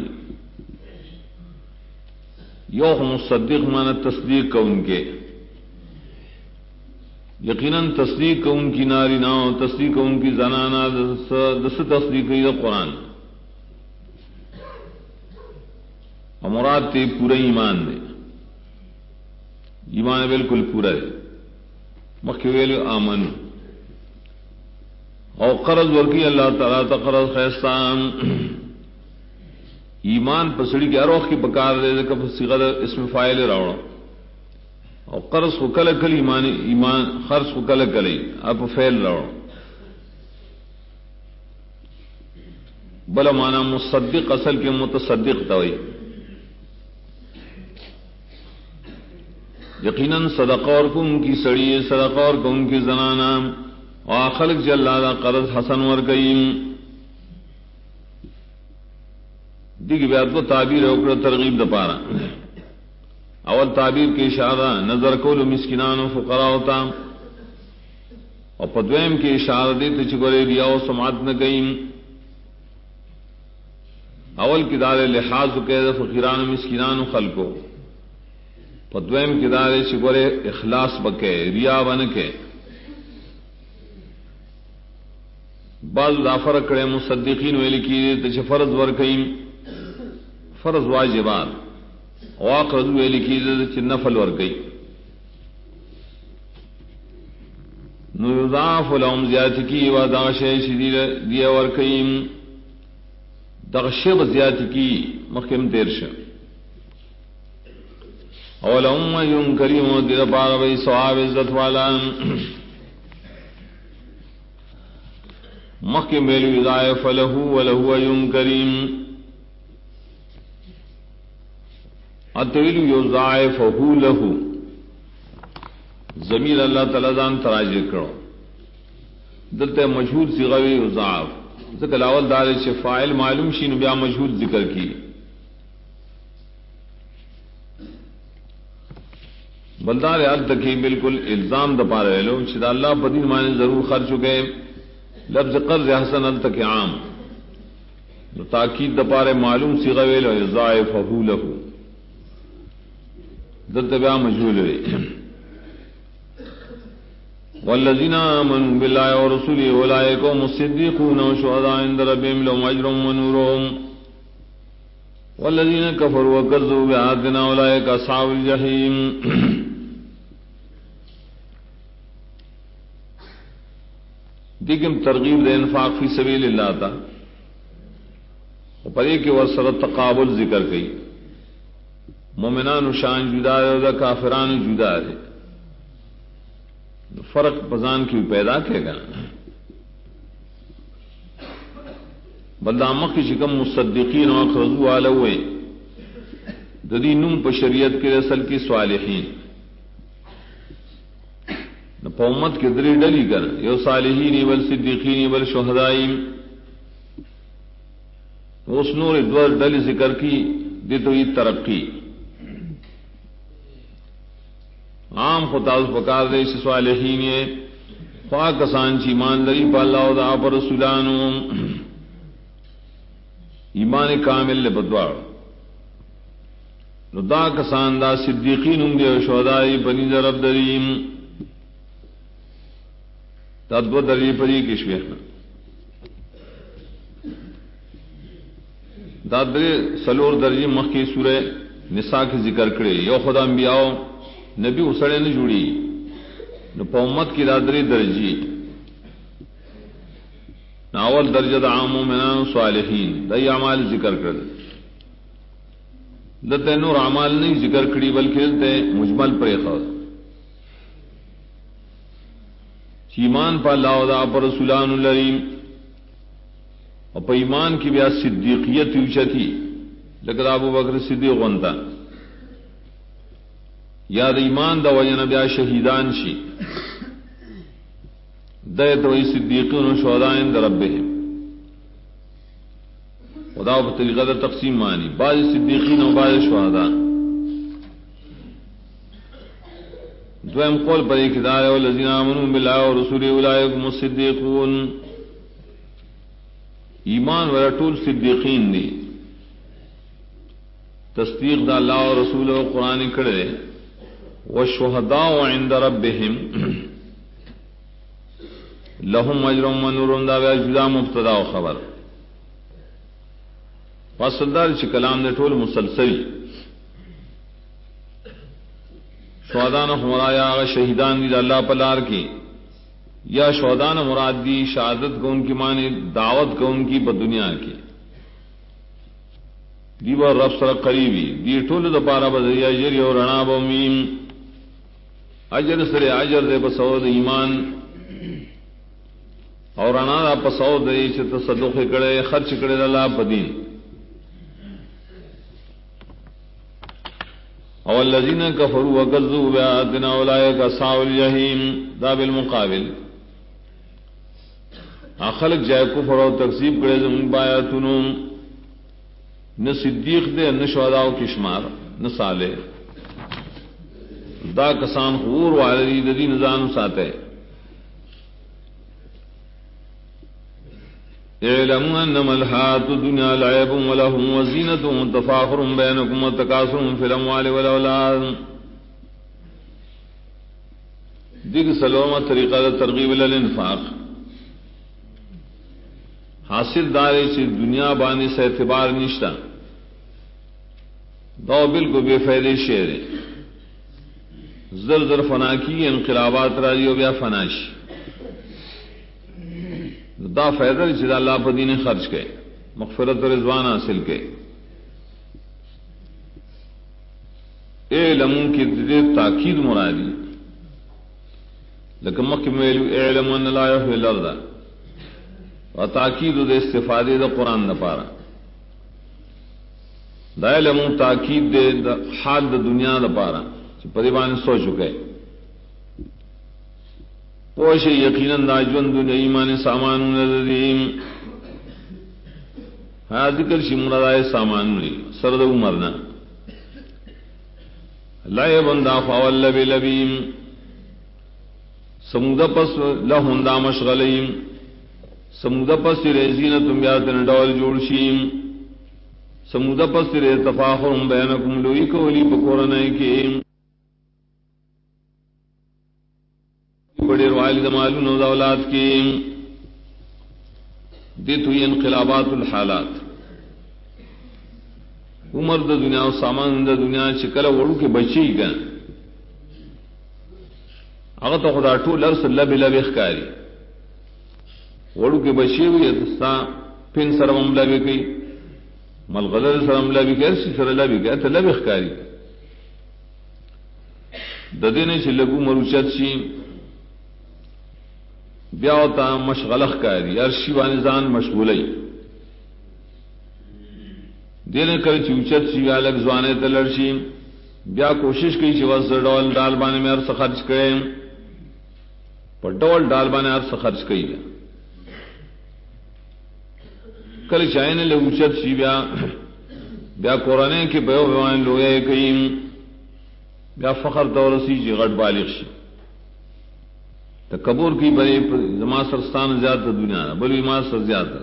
یوخ مصدق مانا تصدیق کا ان کے یقیناً تصدیق کا ان کی ناری نہ ہو تصدیق کا ان کی زنانہ دس تصدیق کی دا قرآن مراد تے پورا ایمان دے ایمان بالکل پورا ہے مخویل آمن اور قرض ورکی اللہ تعالیٰ تقرض خیستان ایمان پسڑی کے اروخ کی بکار دے کب صیغہ اسم فاعل راوڑا اور قرض کو کل کل ایمان خرچ کو کل کل اب فعل راوڑا بلا مانا مصدق اصل کے متصدق توئی یقیناً صدقہ اور کو ان کی سڑی صدقہ اور کو ان کی زنانہ اور خلق جل اللہ قرض حسن ور گئی دیکھ بیات کو تعبیر اوکر ترغیب دپارا اول تعبیر کے اشارہ نظر کو مسکنان و فقراء ہوتا اور پدویم کے اشارہ دیتے چکورے دیا و سماعت نہ گئیم اول کی دار لحاظ کے فقیران مسکنان و خلقو پدویم کی دارے شکورے اخلاص بکے ریا بن کے بعض دافر کڑے مصدقین ویلی کی تے فرض ور کئیم فرض واجبات واقرض ویل کی چې نفل ور گئی نو یضاعف لهم زیات کی و دا شی شدید دی ور کئم دغشب زیات کی مخکم دیر شه اولهم یون کریم در بار وی ثواب عزت والا مخکم ویل یضاعف له وله یون کریم اتویل یضاعفه له ضمیر اللہ تعالی ځان تراجع کړو دلته مشهور صيغه وی یضاعف ذکر اول دار چې فاعل معلوم شي نو بیا مشهور ذکر کی بلدار حال تک بالکل الزام د پاره لو چې د الله په دین باندې ضرور خرج وکړي لفظ قرض حسن ال تک عام نو تاکید د پاره معلوم صيغه ویل یضاعفه له دلته بیا مشهور وی والذین آمنوا بالله ورسوله اولئک هم الصدیقون والشهداء عند ربهم لهم اجر ونور والذین کفروا وکذبوا بآیاتنا اولئک اصحاب الجحیم دیکھم ترغیب دے انفاق فی سبیل اللہ تا پر ایک ورسر تقابل ذکر کئی مومنان شان جدا ہے کافران جدا ہے فرق پزان کی پیدا کرے گا بلدامہ کی شکم مصدقین و اخرزو آلوے ددی نم پر شریعت کے رسل کی صالحین پا امت کے دری ڈلی کر یو صالحین بل صدیقین بل شہدائیم اس نور دور ڈلی ذکر کی دی تو یہ ترقی عام خطاز پکار دے صالحین یہ خواہ کسان چی ایمان لری پا اللہ و دا پر رسولانو ایمان کامل لے بدوار نو دا کسان دا صدیقین دے و شہدائی بنی در رب دریم دا دو دری پری کشویخنا دا در سلور درجی مخ کی سورہ نساء کی ذکر کرے یو خدا انبیاء نبی اسڑے نے جڑی نو پا امت کی دادری درجی ناول درجہ عام مومنان صالحین دای اعمال ذکر کر دتے نور اعمال نہیں ذکر کری بلکہ دتے مجمل پر خاص ایمان پا اللہ و دا پر رسولان الرحیم اور پا ایمان کی بیا صدیقیت اوچتی لکہ ابو بکر صدیق غنتا یا د ایمان دا وجن بیا شہیدان شی دیت وی صدیقین و شہداء عند ربهم خدا و طریقہ دا تقسیم مانی بعض صدیقین و بعض شہداء دویم قول پر ایک دار والذین آمنوا باللہ و رسول اولئک هم الصدیقون ایمان و رسول صدیقین دی تصدیق دا اللہ و رسول و قرآن کڑے والشهداء عند ربهم لهم اجر ونور دا جدا مبتدا و خبر فصدر چ کلام نے ټول مسلسل شهداء ہمرایا شہیدان دی اللہ پلار کی یا شهداء مراد دی شہادت کو ان کی معنی دعوت کو ان کی دنیا کی دیو رب سره قریبی دی ټول د پاره بدیا اجر او رڼا بومیم اجر سره اجر دے بسود ایمان اور انا دا پسود دے چې تصدق کړي خرچ کړي الله په دین او الذين كفروا وكذبوا بآياتنا اولئك اصحاب الجحيم دا بالمقابل اخلق جائے کفر اور تکذیب کړي زمون بایاتونو نہ صدیق دے نہ شہداء کی شمار نہ صالح دا کسان خور والدی ددی نظام ساتے اعلموا انما الحیات الدنیا لعب ولهو وزینۃ وتفاخر بینکم وتکاثر فی الاموال والاولاد دیگر سلومہ طریقہ ترغیب الانفاق حاصل دارے سے دنیا بانے سے اعتبار نشتا دو بالکل بے فائدے شعر زر زر فنا کی انقلابات راضی ہو گیا فناش دا فائدہ جدا اللہ پدی نے خرچ کے مغفرت و رضوان حاصل کے اعلموا کی تاکید مرادی لیکن مخکم ویلو اعلموا ان لا يحيي الارض و تاکید دے استفادے دا قرآن دا پارا دا علموا تاکید دے دا حال دا دنیا دا پارا پریبان سو چکے پوش یقیناً دا جوند ایمان سامانون ردیم ہاں ذکر شی مرادائے سامانون سرد عمرنا لائے بندہ فاول لبی لبیم سمودہ پس لہندا مشغلیم سمودہ پس ریزینہ تم بیاتن ڈول جوڑشیم سمودہ پس ری تفاخرم بینکم لوئی کولی بکورنائی کیم بڑے والد معلوم و اولاد کی دیت ہوئی انقلابات الحالات عمر دا دنیا و سامان دا دنیا چکل وڑو کے بچی گا اگر تو خدا ٹول ارس لب لب اخکاری وڑو کے بچی ہوئی دستا پن سر عملہ بھی گئی ملغدر سر عملہ بھی گئی ارسی سر اللہ بھی گئی تو لب اخکاری ددینے سے لگو مروچت شی بیا ہوتا مشغلخ کاری ارشی وانزان مشغولی دینے کر چوچت سی الگ زوانے تلرشی بیا کوشش کی چی وزر ڈول ڈال بانے میں عرص خرچ کرے پر ڈول ڈال بانے عرص خرچ کی کل چاہینے لے اوچت سی بیا قرآنے کے بیو بیوان لوگے کئیم بیا فخر تورسی جی غٹ بالغ شی تکبر کی بڑے زما سرستان زیادہ دنیا بلوی ما سر زیادہ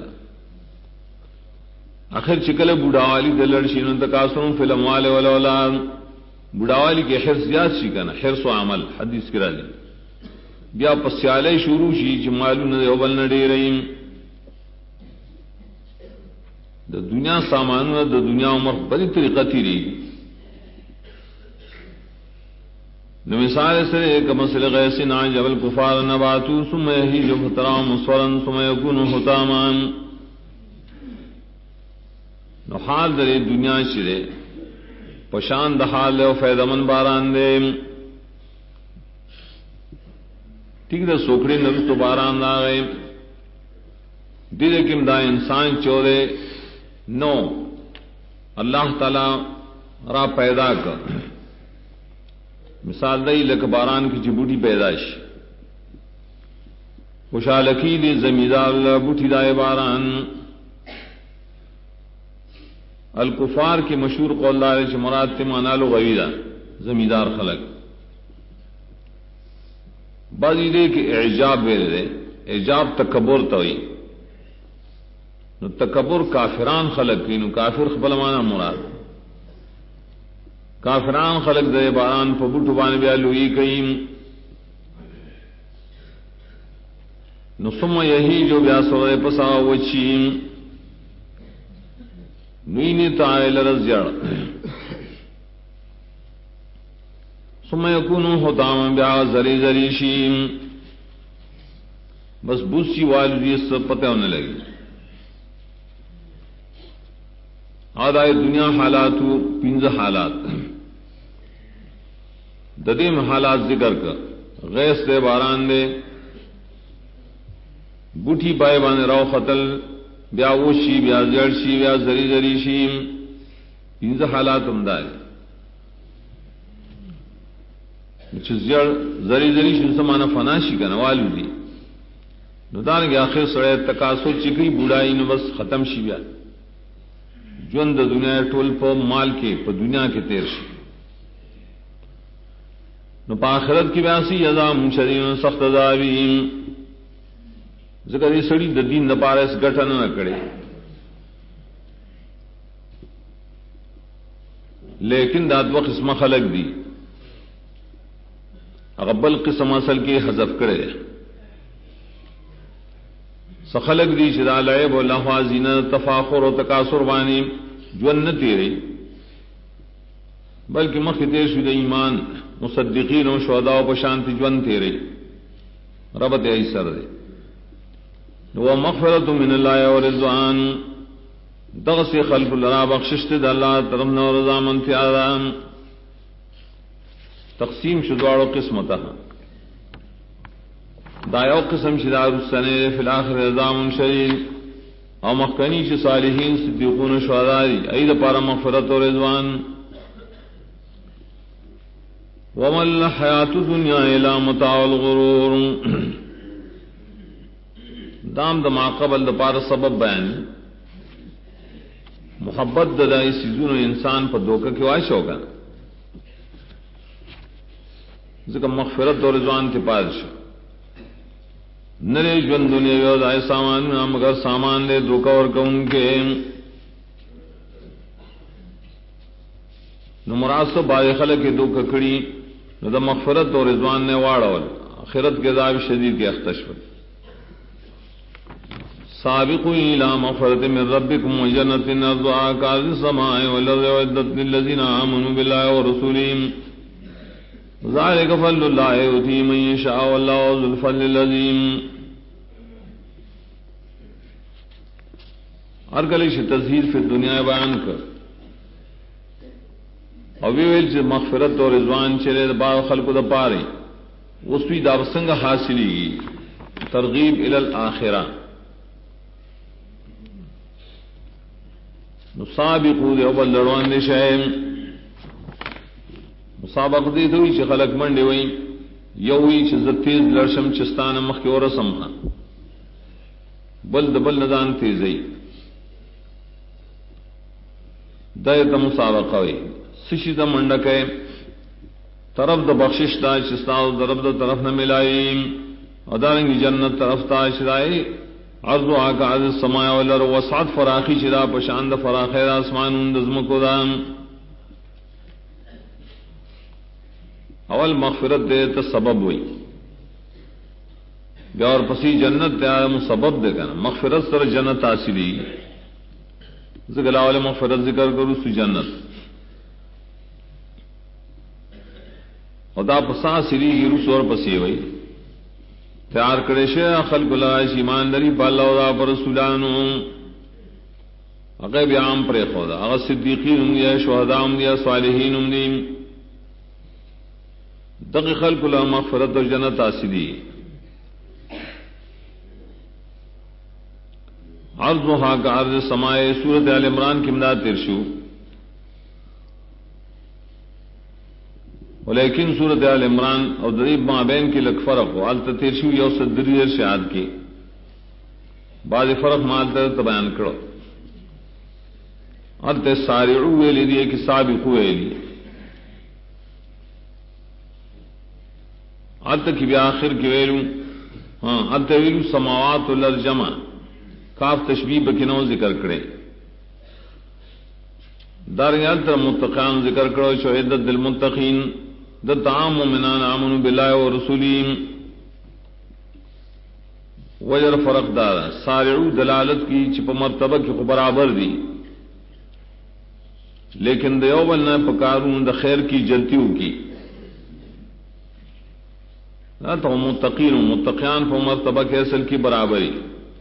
آخر چکل بوڑھاوالی دلڑشین تکاثرون فی الاموال والاولاد بوڑھاوالی کے حرص زیاد شی کنا حرص و عمل حدیث کرا دی بیا پسیالے شروع شی جمالو نہ اوبل نہ ڈیرین دا دنیا سامانو دا دنیا عمر بڑی طریقہ تھی رہی مثال سے ایک مسئلہ غیسن آن جبل کفار نباتو ثم یہیج فترا مصورا ثم یکون حتاما نحال در دنیا شرے پشان دحال لے و فیدمن باران دے ٹھیک دا سوکڑے نرستو باران دا گئے دیدے کم دا انسان چورے نو اللہ تعالی را پیدا کر مثال دئی لک باران کی چبوٹی پیدائش خوشالکی دی زمیندار بوٹی دائے باران الکفار کی مشہور قول دار مراد تمانالو غویدہ زمیندار خلق بعضی دے کہ اعجاب ویلے دے اعجاب تکبر توئی نو تکبر کافران خلق کی نو کافر خبلمانا مراد کافران خلق دے باران پبوٹو بانے بیا لوئی کئیم نصم یہی جو بیا سوئے پسا وچیم نوینی تائل رزیڑ ثم یکونو حتاما بیا زری زری شیم بس بوسی والدی اس پتہ ہونے لگی آدھائی دنیا حالاتو پینز حالات ددیم حالات ذکر کر غیث دے باران دے بوٹھی پائے بانے رو خطل بیا وشی بیا زرشی بیا زری زری شیم پینز حالات امدائی زری زری شیم سمانا فناشی کا نوالو دی ندان کے آخر سڑے تقاصر چکری بوڑائی نو بس ختم شی بیا جون د دنیا ټول په مال کې په دنیا کې تیر شي نو په آخرت کې بیا سي عذاب شدید سخت عذاب ذکر یې سړي د دین د پاره اس غټن نه کړي لیکن دا دوه قسمه خلق دي هغه بل قسم اصل کې حذف کړي سخلق دی چدا لعب و لہو زینت تفاخر و تکاثر بانی جون تیرے بلکہ مخدیر شد ایمان مصدقین و شہداء و شانتی جون تیرے ربط ایسر دے وہ مغفرت من اللہ و رضوان دغس خلق لرا بخششت دا اللہ طرفنا و رضا من تیاران تقسیم شدوار و قسمتا دا یو قسم شدار السنے فی الاخر رضا من شریر او مخکنی چی صالحین صدیقون شہدائی اید پارا مغفرت و رضوان وَمَا الْحَيَاةُ الدُّنْيَا إِلَّا مَتَاعُ الْغُرُورِ دام دما قبل دا پار سبب بیان محبت دا اس چیزوں انسان پر دھوکہ کی وائش ہوگا ذکر مغفرت اور رضوان کے پادش نرے جن دنیا یود آئے سامان مگر سامان لے دھوکہ اور کون کے نمراسب بارے خلق کے دھوکہ کھڑی نہ مغفرت اور رضوان نے واڑول آخرت کے عذاب شدید کے اختشفت سابقوا الى مغفرة من ربكم وجنة عرضها كعرض السماء والارض اعدت للذين آمنوا بالله ورسوله ذلك فضل الله يؤتيه من يشاء والله ذو الفضل العظيم. ہر گلیش تزہیر فی دنیا بیان کر اور ویل سے مغفرت اور رضوان چلے با خلق دا پارے اس بھی دا سنگ حاصلی ترغیب الی الاخرہ مسابقو دے اول لڑوان دے شاہم مسابق دے دوئی چھ خلق منڈے وئی یوئی چھ زتیز لرشم چستان مخی و رسم بل دبل ندان تیزئی دائتا مسابقہ وئی سشی دا منڈکے طرف دا بخشش دا چستاو درب دا طرف نہ ملائی ادارنگی جنت طرف تا شرائی عرض و آکا عرض السماء والارض وسعت فراخی شدا پشاند فراخی دا اسمان اندزمکو دا اول مغفرت دے تا سبب ہوئی بیا اور پسی جنت دے آیا مسبب دے کنا مغفرت سر جنت حاصلی ذکر اول مغفرت ذکر کرو سو جنت خدا پسا سری گیرو سور پسی ہوئی تیار کرے شے خلق اللہ ایمان لری بالا دا پر رسولانو اقیب عام پر خدا اگر صدیقین ہم دیا شہداء ہم دیا صالحین ہم دیم دقی خلق اللہ مغفرت و جنت آسدی عرضها کا عرض سمائے سورت آل عمران کی امداد ترشو ولیکن سورت آل عمران اور دریب مابین کی لگ فرق ہو آلتا تیرشو یو صدری شہاد کی بعض فرق مالتا تبیان کرو آلتا سارعو ویلی دیئے کہ سابقو ویلی آلتا کی بھی آخر کی ویلو آلتا ویلو سماوات والارض جمع کاف تشبیح بکنو ذکر کرے دارنگی آلتا متقان ذکر کرو شہدت للمتقین د تعام مومنان آمنوا بالله ورسوله وجر فرق دار سارعو دلالت کی چپ مرتبہ کی برابر دی لیکن دیوبل نہ پکارون د خیر کی جلتیوں کی نہ تو متقین متقیان پر مرتبہ کے اصل کی برابری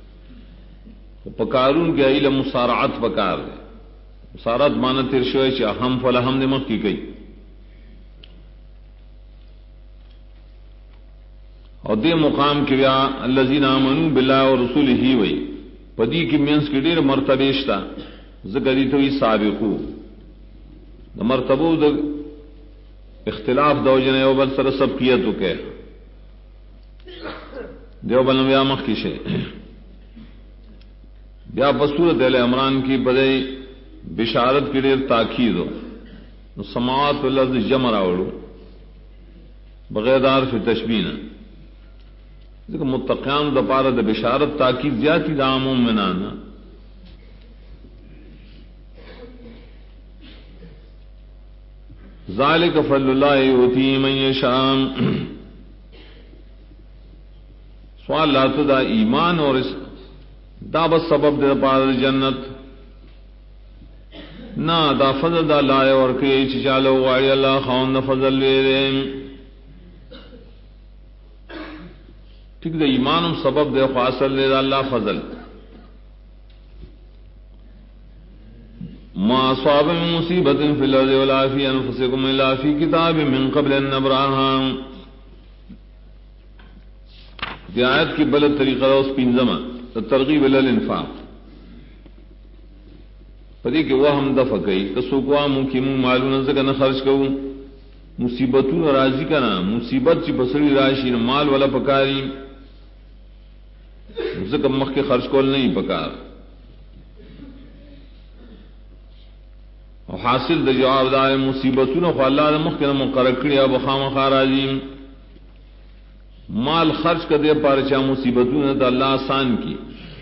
پکارون کے علم مسارعت پکار دے مسارعت مانا ترشوئے چاہ ہم فلہم نمک کی گئی اور دے مقام کے بیا الذین آمنوا باللہ ورسولہ وئی پدی کی مینس کی دیر مرتبیشتا ذکری تو سابقو دا مرتبو دا اختلاف دو جنے او بل سر سب کیتو کہ دیو بل نبیا مخ کی شے بیا بصورت اہل عمران کی بدے بشارت کی دیر تاکید ہو سماوات والارض جمع راوڑو بغیر دار فی تشبینا لیکن متقیان دا پارا دا بشارت تاکید زیادی دا عامون منانا ذالک فضل اللہ یؤتی من یشاء سوال لاتو دا ایمان اور دا بس سبب دا پارا جنت نا دا فضل دا اللہ ورکی چی چالو غاڑی اللہ خواند فضل لے ٹھیک دا ایمانم سبب دے خواصل لے دا اللہ فضل ما اصاب من مصیبت فی الارض ولا فی انفسکم الا فی کتاب من قبل ان نبرأها دی آیت کی بلد طریقہ دا اس پینزمہ ترغیب الانفاق پدی کہ وہ ہم دفع کئی کسو کو ممکن مالون زکا خرچ کو مصیبتون راضی کا نا مصیبت چی بسری راشی مال والا پکاری زکا مخ کے خرچ کول نہیں پکار حاصل دا جواب دار مصیبتون خو اللہ دا مخ کے مقرر کری اب خام خاراجی مال خرچ کا دے پارچا مصیبتون دا اللہ آسان کی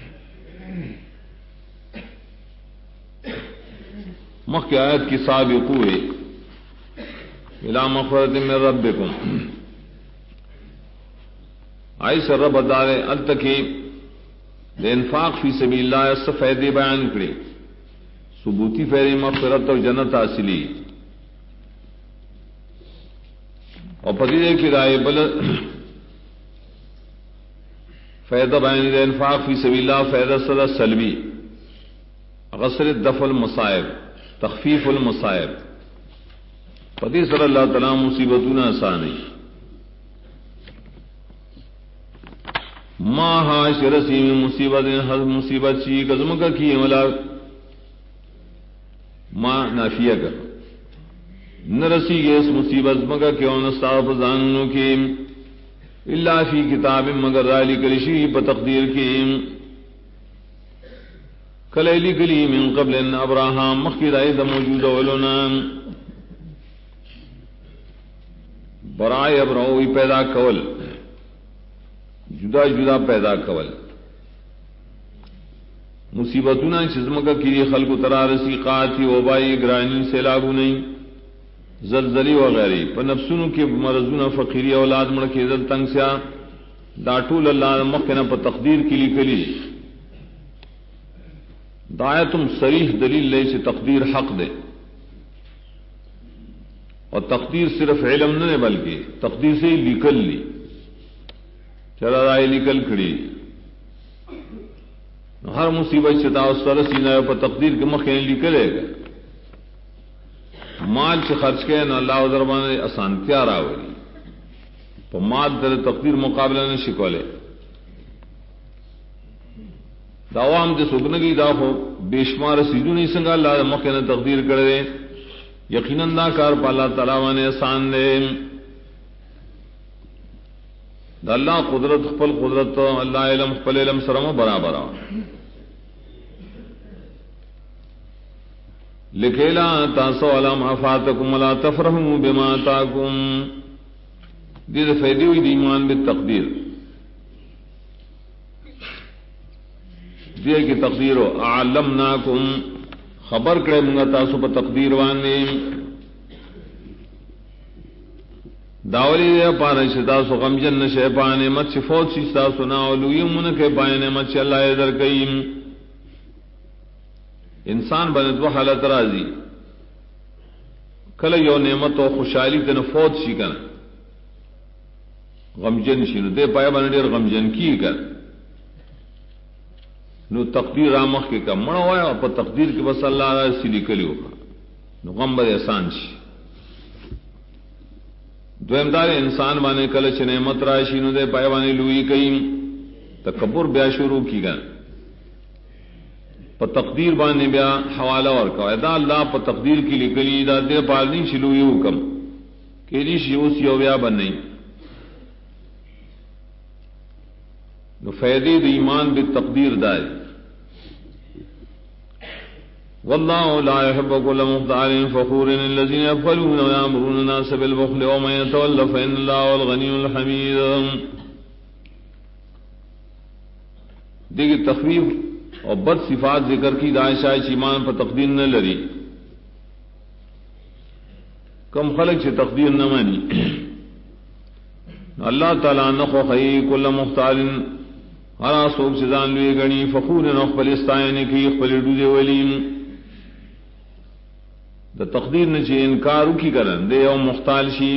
مخ کی آیت کی سابقو ہے الى مغفرت من ربکم آئی سے رب دارے التکی دے انفاق فی سبیل اللہ اس سے فیدے بیان کرے ثبوتی فیدے مغفرت اور جنت حاصلی اور پتیدے کی رائے بل فیدہ بیان دے انفاق فی سبیل اللہ فیدہ صدا سلبی غسر دفع المصائب تخفیف المصائب پتی صلی اللہ تعالی مصیبتون آسانی ما ہاش رسی میں مصیبت حض مصیبت چی قزم کا کی ملا ما نافیہ کا نرسی گے اس مصیبت مگا کیوں نستعف زاننوں کی اللہ فی کتاب مگر رالی کرشی بتقدیر کی کلیلی کلی من قبل ان ابراہام مخیر آئید موجود اولونا برائے ابراہوی پیدا کول جدا جدا پیدا کول مصیبتونا چزمکا کری خلق ترارسی قاتی وبائی گرانی سیلابو نہیں زلزلی وغیرہ پر نفسونو کے مرضون فقیری اولاد مڑکی عزت تنگ سیا داٹول اللہ مخینا پر تقدیر کلی کلی دایتم صریح دلیل لے سے تقدیر حق دے اور تقدیر صرف علم نہ بلکہ تقدیر سے ہی لکل لی چلا رائے لکل کھڑی ہر مصیبت چتا سر سینہ پر تقدیر کے مخین لکلے گا مال سے خرچ کے نہ اللہ دربان آسان تیار آوری تو مال در تقدیر مقابلہ نے شکولے دعوام دے سکنگی دا ہو بے شمار سیدو نہیں سنگا اللہ مکہ نے تقدیر کر دے یقیناً دا کار پا اللہ تعالیٰ نے آسان دے دا اللہ قدرت خپل قدرت اللہ علم خپل علم سرم برابر لکھیلا تاسو علام افاتکم لا تفرحوا بما آتاکم دید فیدی ہوئی دی ایمان بالتقدیر دیئے کی تقدیر اعلمناکم خبر کرے منگا تاسو پا تقدیر وانے داولی دے پانے شتاسو غمجن نشے پانے مت شفوت شتاسو ناولوی منکے پانے مت شا اللہ ادھر کئیم انسان بنت و حالت راضی کل یو نعمت و خوشحالی تن فوت شی کن غمجن شی دے پایا بنے دیر غمجن کی کن نو تقدیر آمخ کے کم مڑا ہوا ہے اور تقدیر کے بس اللہ را سلی کلی ہوگا نو غم بد احسان شی دویمدار انسان بانے کلچ نعمت راشی نو دے پایا بانے لوئی کئی تکبر بیا شروع کی گا پا تقدیر بانے بیا حوالہ ورکا ادا اللہ پا تقدیر کی لکلی دا دے پالنی شلوئی حکم کیلی شیوس یو بیا بن نہیں نو فیدی دی ایمان بالتقدیر دائے واللہ لا يحب كل مختال فخور الذين يبخلون ويأمرون الناس بالبخل ومن يتولى فإن الله هو الغني الحميد دیکھ تخویف اور بد صفات ذکر کی دائشہ ایمان پر تقدیر نہ لری کم خلق سے تقدیر نہ مانی اللہ تعالیٰ نخو خی کل مختال ہرا سوک چیزان لوی گنی فخور نخ پلستائن کی خپل ڈوزے ولیم دا تقدیر نے چی انکارو کی کرن دے یو مختال شی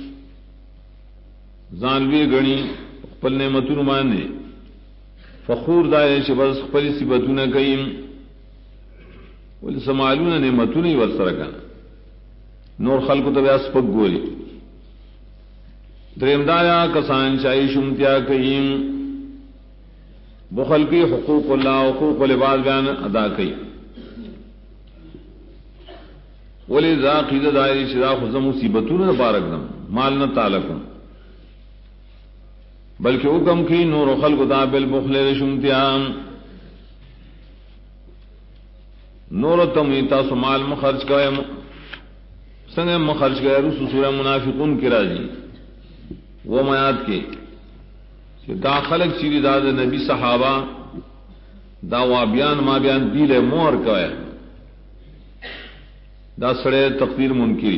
زانوی گنی خپل نعمتون مانے فخور دائے چی بس خپلی صفتون کئیم ولی سمالون نعمتون ورسرکن نور خلق تو بیاس پک گوری دریم دایا کسان چاہی شمتیا کئیم بخل کی حقوق اللہ حقوق العباد بیان ادا کئی ولی ذا قید دائری شدا خزم مصیبتون بارکدم مال نہ تالکم بلکہ حکم کی نور و خلق دا بالبخل شمتیام نور تمیتا سمال مخرج کا سنگ مخرج کا رسو سورہ منافقون کی راجی وہ میات کے دا خلق چیری داد نبی صحابہ دا وابیان ما بیان دیل مور کا دا سڑے تقدیر منکری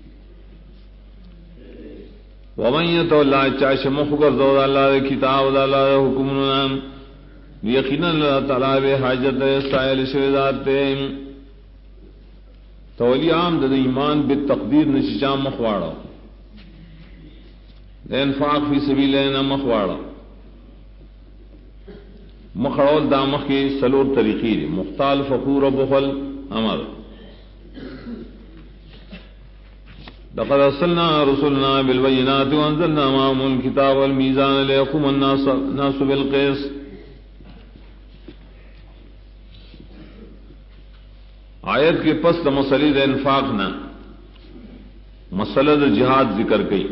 ومن یتولا چاش مخگر زود اللہ دے کتاب دا اللہ دے حکمنا یقینا اللہ تعالی بے حاجت دے سائل شہدات دے تولی عام دا ایمان بالتقدیر نشچام مخواڑا دے انفاق فی سبیل اللہ مخواڑا مخڑول دامخ کی سلور طریقی دی مختال فخور و بخل عمل لقد ارسلنا رسلنا بالبينات وانزلنا معهم الكتاب والميزان ليقوم الناس بالقسط آیت کے پس مسئلہ انفاق نہ مسئلہ جہاد ذکر کی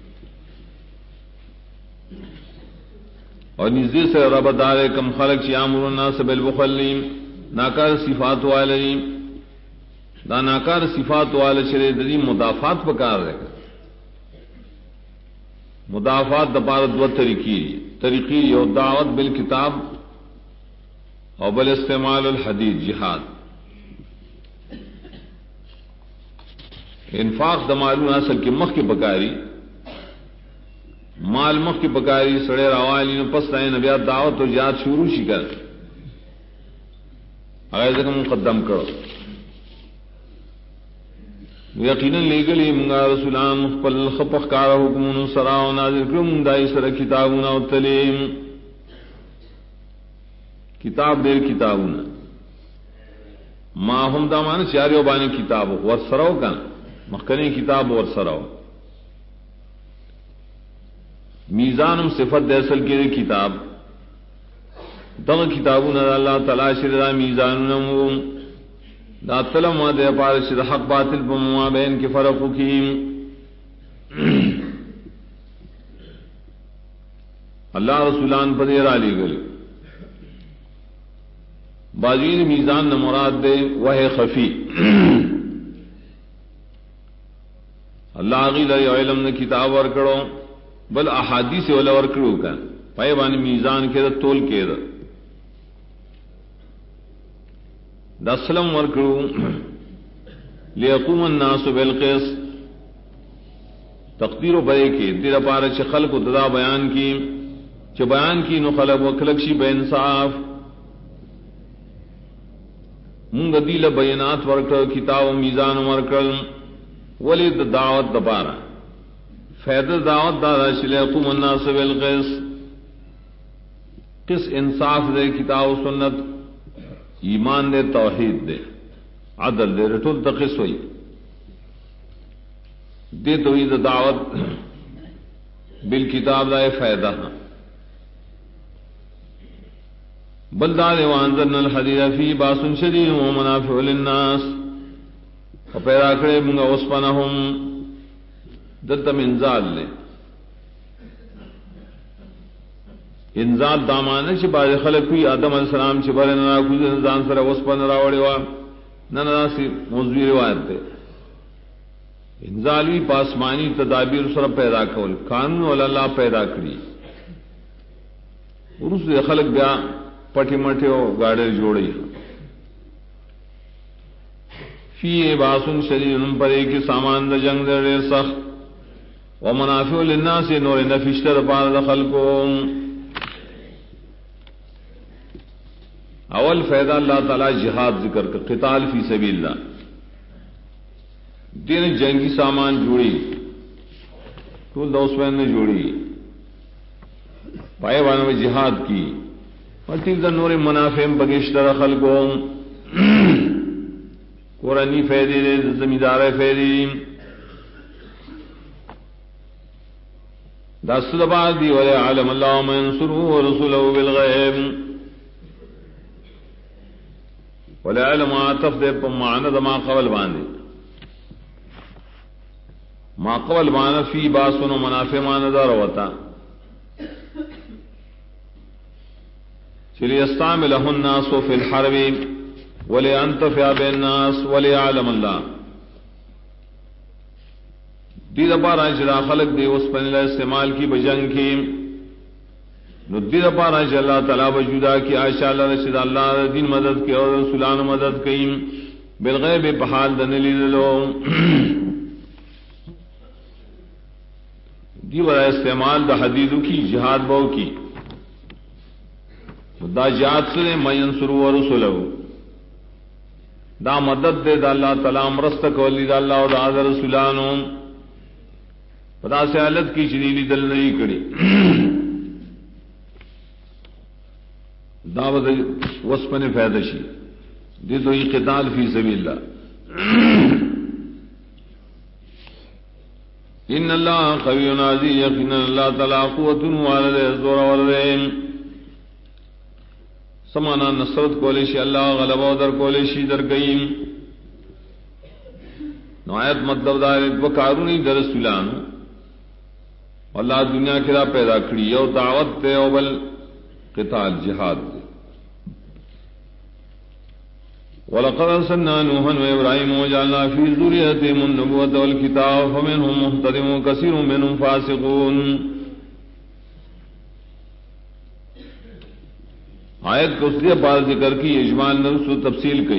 اور نزدی سے رب دار کم خلق یامر الناس بالبخل ناکار صفات والے دا ناکار صفات والے شرع دی مدافعات پکار رہے مدافعات دپارت و طریقی یو دعوت بالکتاب اور بل استعمال الحدید جہاد انفاق دمالون اصل کی مخ کی بکاری مال مخ کی بکاری سڑے روالی نے پس تائیں نبیات دعوت و جہاد شروع شی کر اگر مقدم کرو یقیناً لے منگا رسولان خپل خپخ کار حکمون سراو نازل کرم دائی سر کتابون و تلیم کتاب دیر کتابون ما ہم دامان چیاریو بانی کتاب ورسراو کن مخکنی کتاب ورسراو میزانم صفت دیسل کے کتاب دغ کتابون اللہ تعالی شرع میزانم دا تلم و دے پار شرع حق باطل بمما بین کے فرق کی اللہ رسولان پدیر علی گلی باجیر میزان مراد دے وہ خفی اللہ غیل علم نے کتاب ورکڑو بل احادیث والا ورکڑو کا پائے بانی میزان کے دا تول کے دا سلم ورکڑو لیقوم الناس بالقسط تقدیر و بے کے دیر پارا چھ خلق و ددا بیان کی چھ بیان کی نو خلق و کلکشی بے انصاف منگ دیل بینات ورکڑ کتاب و میزان ورکڑ ولی دا دعوت دپارا فیض دعوت دادا شلیقوم الناس بالقسط قس انصاف دے کتاب و سنت ایمان دے توحید دے عدل دے رٹول تقص ہوئی دے توحید دعوت بالکتاب دائے فائدہ بلدار وانزلنا الحدید فی باس شدید و منافع للناس و پیدا کرے منگا وسپنہم دلتم انزال لے انزال دامانے چھ باز خلق کوئی آدم علیہ السلام چھ بارے ننا کوئی انزان سر وسپن راوڑے وا ننا سی موضوعی روایت دے انزالوی پاسمانی تدابیر سر پیدا کول قانون والا پیدا کری ارس دے خلق بیا پٹی مٹی و گاڑے جوڑی فی باسن شدید پر ایک سامان دا جنگ دے سخت ومنافع للناس نور نفشتر بعد خلقهم اول فائدہ اللہ تعالی جہاد ذکر کر قتال فی سبیل اللہ دین جنگی سامان جوڑی ٹول دوسمین نے جوڑی پائے والوں میں جہاد کی اور تین نور منافع بگیشتر خلقوں قرآنی فیدی دے زمیندار فیدی دست دبار دی ولی عالم اللہ من سرو ورسولہ بالغیب ولی علم آتف دے پا معاند ما قبل باندے ما قبل باندے فی باسن و منافع ماندار ہوتا چلی استعملہ الناس فی الحرب ولی انتفع بالناس ولی علم اللہ دی دپارا چلا خلق دے اس پن استعمال کی بجنگ کی نو دی دپارا چلا تعالی وجودا کی عائشہ اللہ رشد اللہ دین مدد کی اور رسولان مدد کی بالغیب بحال دنلی لو دی ورا استعمال دا حدیدو کی جہاد بو کی دا جہاد سے من ینصر ورسولہ دا مدد دے دا اللہ تعالی مرست کولی دا اللہ و دا رسولانو پدا سے حالت کی شدیدی دل نہیں کری دعوت وسپن فیدشی دی تو یہ قتال فی سبیل اللہ ان اللہ قوی عزیز یقینا اللہ تعالی قوت والد زور والد سمانا نصرت کولیشی اللہ غلبہ در کولیشی در گئیم نوایت مطلب دار وکارونی در رسولان اللہ دنیا کی راہ پیدا کری یو دعوت تے او بل قتال جہاد تے وَلَقَدْ أَرْسَلْنَا نُوحًا وَإِبْرَاهِيمَ وَجَعَلْنَا فِي ذُرِّيَّتِهِمُ النُّبُوَّةَ وَالْكِتَابَ فَمِنْهُم مُهْتَدٍ وَكَثِيرٌ مِّنْهُمْ فَاسِقُونَ آیت کو اس لیے بعد ذکر کی اجمال نے اس کو تفصیل کی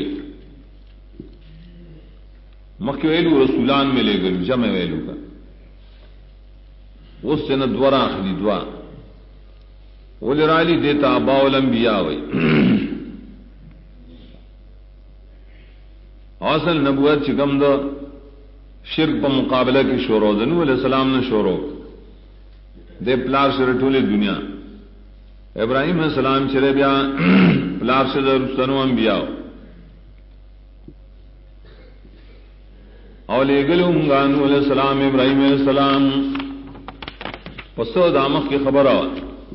مخی ویلو رسولان میں لے گئے جمع ویلو کا اس سے نہ دورا اخلی دعا وہ لرالی دیتا اباء الانبیاء وئی اصل نبوت چکم دا شرک پا مقابلہ کی شروع دا نبی علیہ السلام نے شروع دے پلار سے رٹولے دنیا ابراہیم علیہ السلام چرے بیا پلار سے رسنو انبیاء اولے گلو منگانو علیہ السلام ابراہیم علیہ السلام پسو دامخ کی خبر آ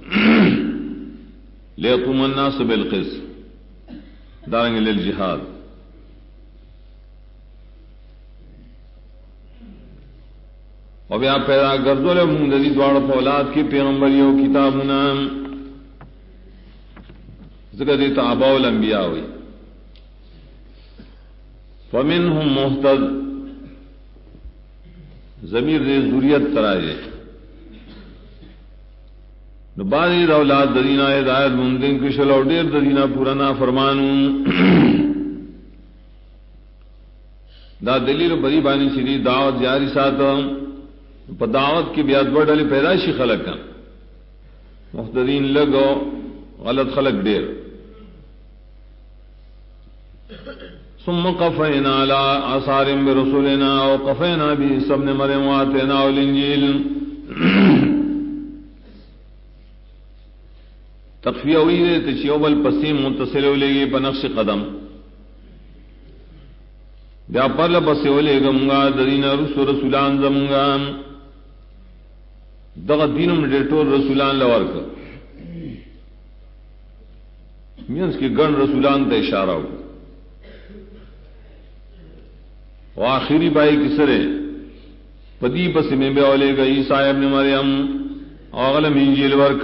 لیقوم الناس بالقسط دارنگ للجہاد اور بیا پیدا گردو لے مندی دوار اولاد کی پیغمبریوں کتابنا ذکر دیتا اباء الانبیاء ہوئی فمنہم محتد ضمیر دے ذریت ترائے بعضی دا اولاد ددینہ ہدایت مندن کشل اور دیر ددینہ پرانا فرمانون دا دلیل بری بانی چلی دعوت جاری ساتا پا دعوت کی بیاد بڑھلی پیدائشی خلق کا محتدین لگو غلط خلق دیر ثم قفینا علی آثار برسولنا وقفینا بعیسی ابن مریم وآتیناہ الانجیل تخفیہ ہوئی دے تچیوبل پسیم متصل ہو لے گی بنقش قدم بیا پر لپس ہو لے گا درین رسول رسولان زمگا دغ دینم ڈیٹور رسولان لور کا مینس کی گن رسولان تے اشارہ ہو و آخری بائی کسرے پدی پس میں بے اولے گا عیسیٰ ابن مریم اغلم انجیل ورک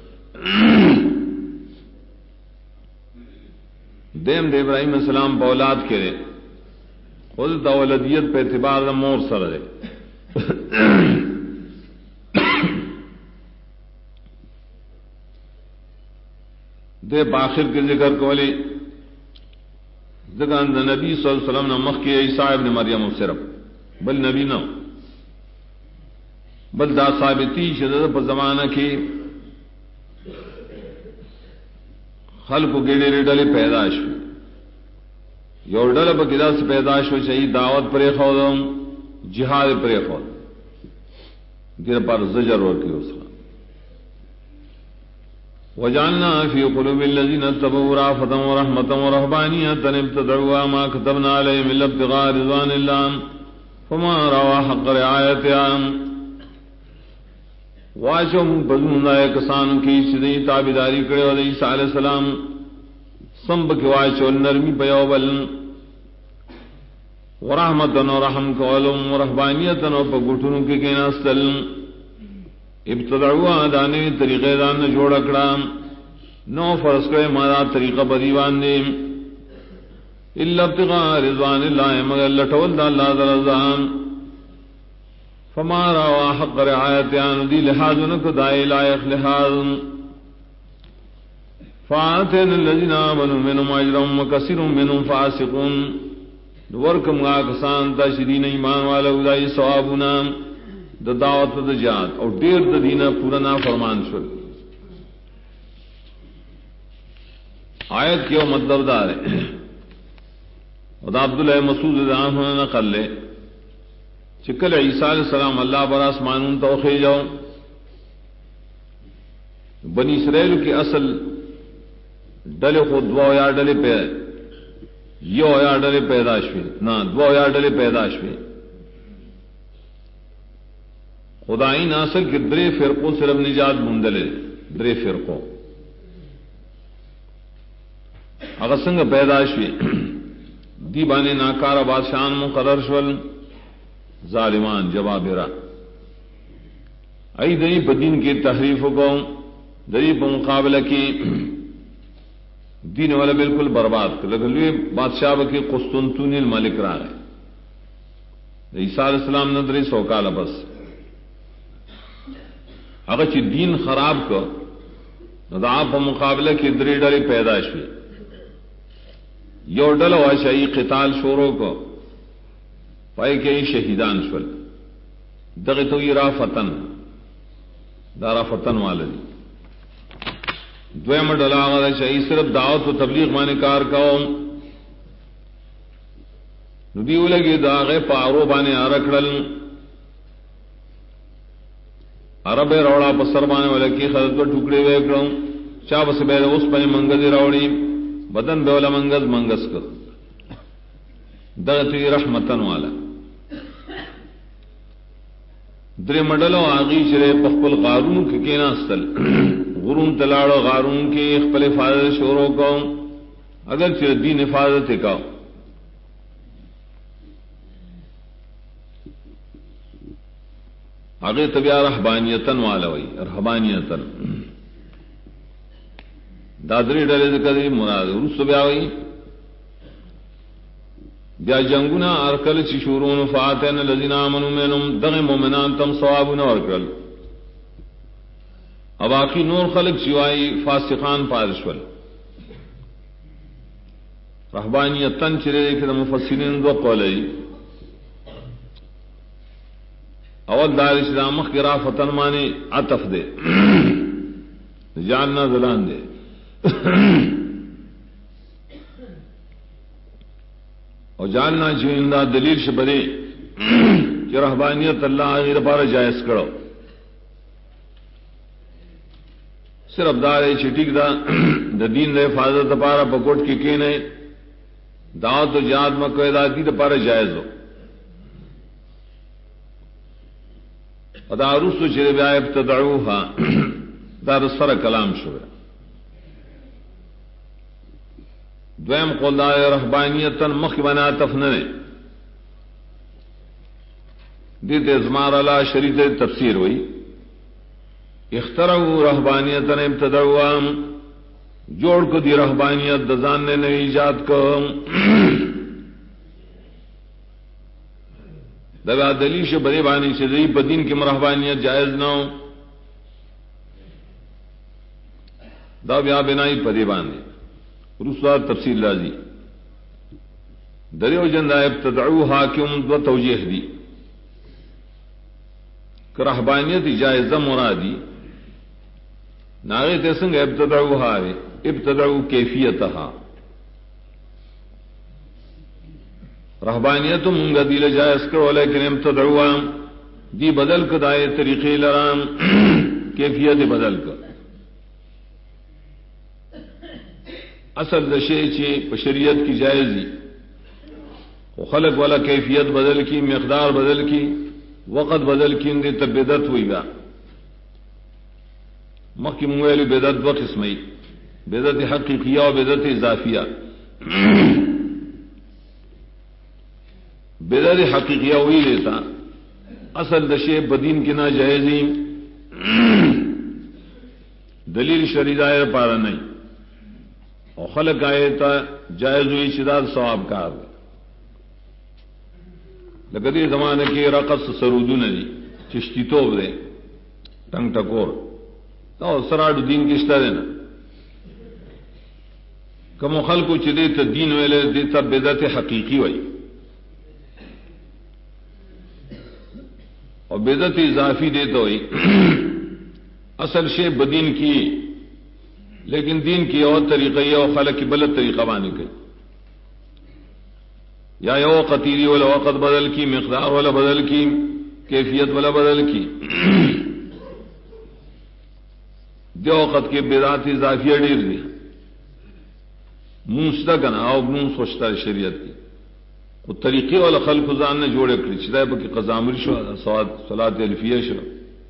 دیم دے ابراہیم السلام پا اولاد کرے خود دا ولدیت پہ اعتبار دا مور سر دے دے باخر کے ذکر کو لے ذکر نبی صلی اللہ علیہ وسلم نمخ کے عیسیٰ ابن مریم صرف بل نبی نو بل دا ثابتی شدد پر زمانہ کی خلق گیڑے ریڈلے پیداش یو ڈل پا کدا سے پیداش ہو چاہیے دعوت پر خودم جہاد پر خود دیر پر زجر ورکی اس کا وجعلنا فی قلوب الذین اتبعوا رأفة ورحمة ورهبانیة ابتدعوها ما كتبنا علیہم الا ابتغاء رضوان اللہ فما روا حق رعایتها واچو بدون دائے کسان کی چدی تابداری کرے علیہ عیسیٰ علیہ السلام سمب کی واچو نرمی پیوبل ورحمتن و رحم کولم ورحبانیتن و پگوٹنوں کی کیناستل ابتدعوا دانے طریقے دان جوڑ اکڑا نو فرض کرے مادا طریقہ بدیوان دے الا ابتغاء رضوان اللہ مگر لٹول دا اللہ درزان فما روا حق رعایتیان دی لحاظ انکو دائی لائق لحاظ فآتین الذین آمنوا منهم اجرهم وکثیر منهم فاسقون ورکم گا کسان تا شدین ایمان والا ادائی ثوابنا دا دعوت دا جہاد اور دیر دا دینا پورا نا فرمان شد آیت کیوں مطلب دار ہے اور عبداللہ مسعود رضی اللہ عنہ نقل لے چکل عیسیٰ علیہ السلام اللہ بر آسمانون توخی جاؤ بنی اسرائیل کی اصل ڈلے خود دو یا ڈلے یو یا ڈلے پیداش ہوئی نہ دو یا ڈلے پیداش ہوئی خدائی ناصر کے درے فرقوں صرف نجات مندلے درے فرقوں اگر سنگ پیداش ہوئی دی بانے ناکار بادشاہان مقرر شول ظالمان جوابرا ای دئی بدین کی تحریف کو دئی بمقابلہ کی دین والا بالکل برباد کر لگلوی بادشاہ کی قسطنطنیہ الملک را گئے عیسیٰ علیہ السلام نے دری سوکال بس اگر چی دین خراب کو دا په مقابلہ کی دری ڈلی پیدائش ہوئی یو ڈل واشائی قتال شوروں کو پائے کہ شہیدان شول دغه تو یہ رافتن دارا فتن والدی دویم ڈلا آغا شہید صرف دعوت و تبلیغ مانے کار کاؤ ندیو لگی داغے پارو بانے آرکڑل عرب روڑا پسر بانے ولکی خدت و ٹکڑے ویکڑوں چا بس بیر اس پنے منگزی روڑی بدن بیولا منگز کر دغتی رحمتن والا درے مڈلو آغی چرے پخپل غارون کے کینا استل غرون تلاڑو غارون کی اخپل حفاظت شوروں کو اگر چرے دین حفاظت کا آگے طبیعہ رحبانیتن والا ہوئی رحبانیتن دادری ڈلے ذکر مراد رس بیا ہوئی بیا جنگنا ارکل چی شورون فاتین الذین آمنوا منهم دغ مومنان تم ثوابنا ورکل اباقی نور خلق چوائی فاسقان پارشول رحبانیتن چرے کہ مفسرین دو قولی اول دار اسلام کی رافتن مانی عطف دے جاننا زلان دے اور جاننا چاہیے دلیل شبدے کہ رحبانیت اللہ غیر پارا جائز کرو صرف دار چٹک دا دین دے حفاظت پارا پکوٹ کی کینے دعوت و جہاد مکہ دادی دا پارا جائز ہو ادارس تو چرے بیا ابتدعوها دار سر کلام شوئے دویم قول دا رحبانیتن مخ بنا تفننے دیت ازمار اللہ شریط تفسیر ہوئی اخترعوا رحبانیتن ابتدعوا جوڑ کو دی رحبانیت دزان نے نئی ایجاد کو دبا دلیش بڑے بانی سے دی بدین کی مرحبانیت جائز نہ ہو دا بیا بنائی پدے بانے رسوا تفصیل لازی دریو جندہ ابتدعو حاکم دو توجیح دی کہ رحبانیت جائزہ مرادی ناغی تیسنگ ابتدعو ہاوے ابتدعو کیفیتہا رہبانیت منگا دیل جائز کرو لیکن ابتدعوا دی بدل کدائے طریقے لرام کیفیت بدل کر اصل دشے چی شریعت کی جائزی خلق والا کیفیت بدل کی مقدار بدل کی وقت بدل کی اندے تب بدعت ہوئی گا مخی مویل بدعت دو قسمی بدعت حقیقیہ و بدعت اضافیہ بدعت حقیقیہ ہوئی لیتا اصل دشے بدین کی ناجائزی دلیل شرعی دائر پارا نہیں اور خلق آئے تا جائز ہوئی شداد ثواب کار لگدی زمانے کے رقص سرودو ندی چشتی توب دے ٹنگ ٹکور تو سراڈ دین کشتا دینا کم خلق کو چدے تا دین ویلے دیتا بدعت حقیقی ہوئی اور بدعت اضافی دیتا ہوئی اصل شے بدین کی لیکن دین کی اور طریقہ یہ اور خلق کی بلد طریقہ بانی کی یا یو قطیری والا وقت بدل کی مقدار والا بدل کی کیفیت والا بدل کی دو وقت کے بدعت اضافیہ ڈیر دی منستا کنا او من سوچتا ہے شریعت کی وہ طریقے والا خلق خزان نے جوڑے کری چدائے بکی قزامری شو صلاة الفیہ شو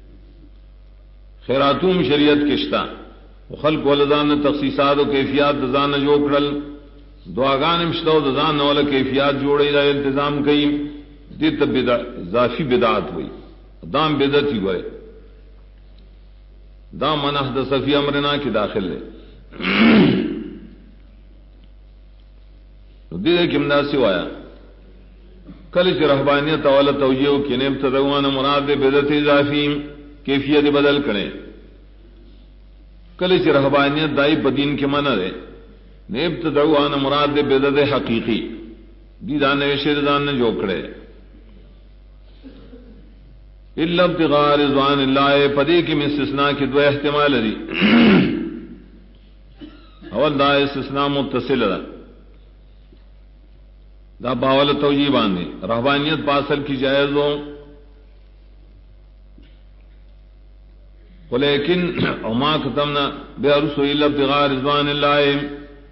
خیراتوم شریعت کشتا وہ خلق والدان نے تخصیصات و کیفیات دزان نے جو کرل دعاگان مشتو دزان والا کیفیات جوڑے دا التزام کئی دیتا اضافی بدعات ہوئی دام بدعت ہی ہوئے دام من احدث فی امرنا کی داخل لے دیدے کمنا سی وایا کلچ رہبانیت والا توجیہ کی نے ابتدعوان مراد بدعت اضافی کیفیت بدل کریں کلچ رہبانیت دائی بدین کے منع دے نیب تدعوان مراد بدعت حقیقی دی دانے شیردان نے جو کرے الا ابتغاء رضوان اللہ پدی کی میں استثناء کی دو احتمال دی اول دا استثناء متصل دا باول توجیہ باندھی رہبانیت پاسل کی جائز ہو لیکن وما ختمنا بأرسو الا ابتغاء رضوان اللہ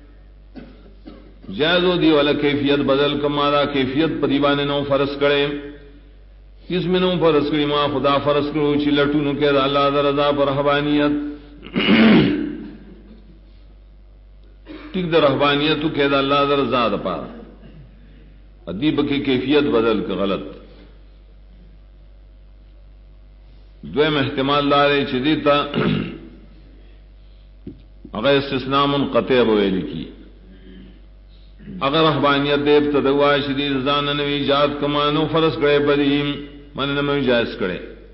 جائز ہو دی والا کیفیت بدل کمارا کیفیت پریبانے نو فرض کرے کس میں نو فرض کری ما خدا فرض کرو چی لٹو نو کہ اللہ دا رضا پر رہبانیت ٹک دا رہبانیت تو کہ اللہ دا رضا دا پارا ادیب کی کیفیت بدل کے غلط دویم احتمال دارے چدیتا اگر استثناء منقطع بویلی کی اگر رہبانیت دیب تدوا شدید زان نوی ایجاد کمانو فرض کرے بدیم من نوی جائز کرے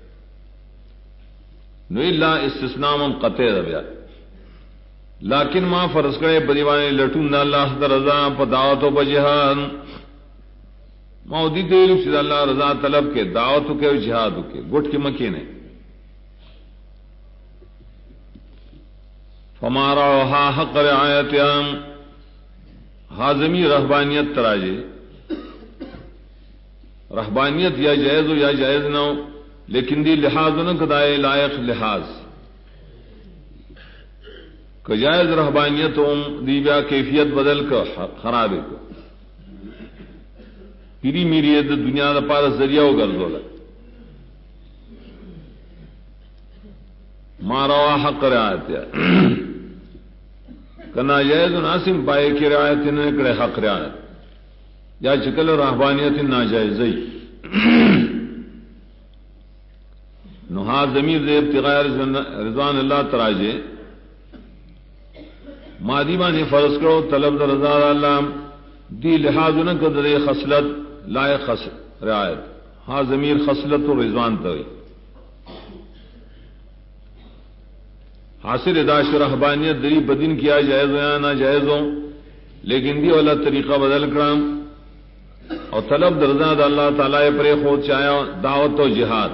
نو اللہ استثناء منقطع ربیا لیکن ما فرض کرے بدیوانے لٹون اللہ دا رضا پا دعوت و بجہان مودی دیلو چیز اللہ رضا طلب کے دعوتو کے و جہادو کے گھٹ کے مکینے فمارا وہا حق رعایتیام حاضمی رہبانیت تراجے رہبانیت یا جائز ہو یا جائز نہ ہو لیکن دی لحاظ نہ کدائے لائق لحاظ کہ جائز رہبانیت ہوں دی بیا کیفیت بدل کر خرابے کو پیری میری دنیا دا پارا ذریعہ ہو گردولا مارا حق رعایت کنا جائز ناسم پائے کی رعایت نے کڑے حق رعایت یا چکل رہبانیت ناجائزی نہا ضمیر دے ابتغاء رضوان اللہ تراجے مادیبہ نے فرض کرو طلب دا رضا اللہ دی لحاظ نہ قدر خصلت لائق رعایت ہاں ضمیر خصلت و رضوان توئی حاصل اداش رہبانیت دری بدین کیا جائز ہو یا نہ جائز ہو لیکن دی والا طریقہ بدل کرام اور طلب درزا دا اللہ تعالیٰ پر خود چاہیا دعوت و جہاد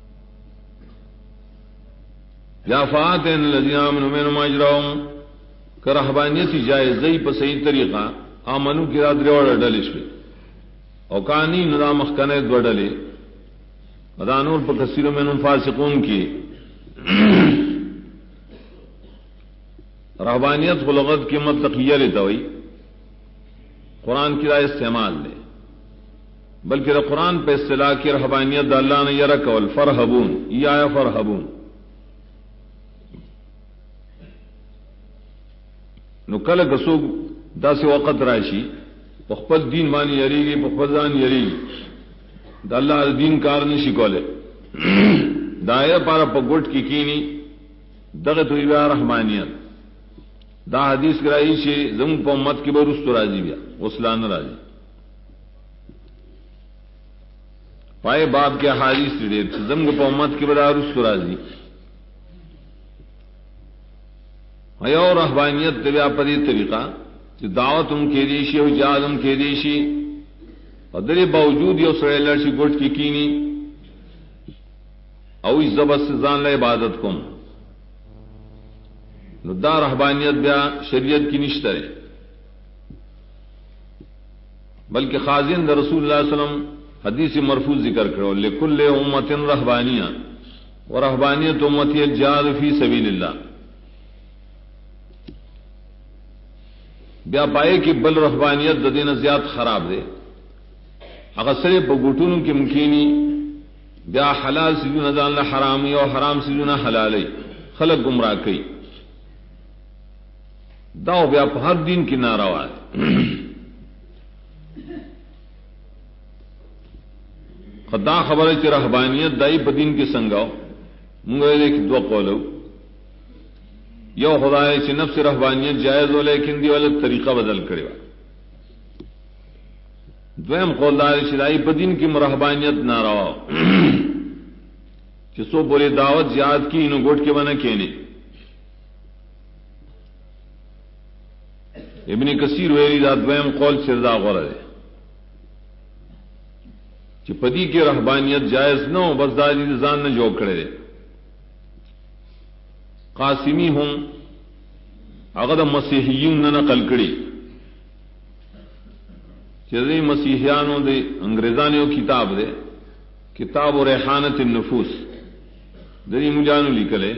یا فاتن الذین آمنوا منهم اجرهم کہ رہبانیت جائزی په صحیح طریقہ آمنو کی رات ریوڑ ڈلش پہ او کانی ندا مخکنے دو ڈلے ادانور پر کثیر منهم فاسقون کی رہبانیت کو لغت کی متقیہ لیتا ہوئی قرآن کی رائے استعمال لے بلکہ قرآن پہ اصطلاح کی رہبانیت اللہ نے یرک والفرحبون یا فرحبون نو کل کسو دا سے وقت راشی پخپل دین مانی یریگی پخپل دان یریگی دا اللہ دین کار نشی کولے دائر پارا پگوٹ کی کینی دغت ہوئی بیا رحمانیت دا حدیث کرائی چھے زمون پا امت کی برست راضی بیا غسلان راضی پائے باب کے حدیث دیر چھے زمون پا امت کی برست راضی ایو رحبانیت تبیا پدی طریقہ کہ دعوت ان کے دیشی او جہاد ان کے دیشی اور در باوجود یو سڑے لڑشی گوٹ کی کینی او اس زبط سے زان لے عبادت کم نو دا رحبانیت بیا شریعت کی نشتر ہے بلکہ خازن دا رسول اللہ صلی اللہ علیہ وسلم حدیث مرفوع ذکر کرو لکل امت رحبانیہ و رحبانیت امتی الجہاد فی سبیل اللہ بیا پائے کہ بل رحبانیت ددین زیاد خراب دے اگر سرے پا گوٹون کی مکینی بیا حلال سیزون ازان اللہ حرامی اور حرام سیزون حلالی خلق گمراہ کئی داو بیا پا ہر دین کی ناروا ہے خدا خبر ہے کہ رحبانیت دائی پا دین کی سنگاو منگوے دیکھ دو قولو یو خدا ہے کہ نفس رحبانیت جائز ہو لیکن دی والا طریقہ بدل کرے گا دویم قولدار شدائی پدین کی مرحبانیت ناروا کہ سو بولے دعوت یاد کی انو گوٹ کے بنا کہنے ابن کثیر ویری دا دویم قول شردا غور ہے کہ پدی کی رحبانیت جائز نہ ہو بس دادی زان نہ جو کرے قاسمی ہوں اگر مسیحیون نہ نقل کری چیزیں مسیحیانوں دے انگریزانیوں کتاب دے کتاب و ریحانت النفوس دری مجانو لکلے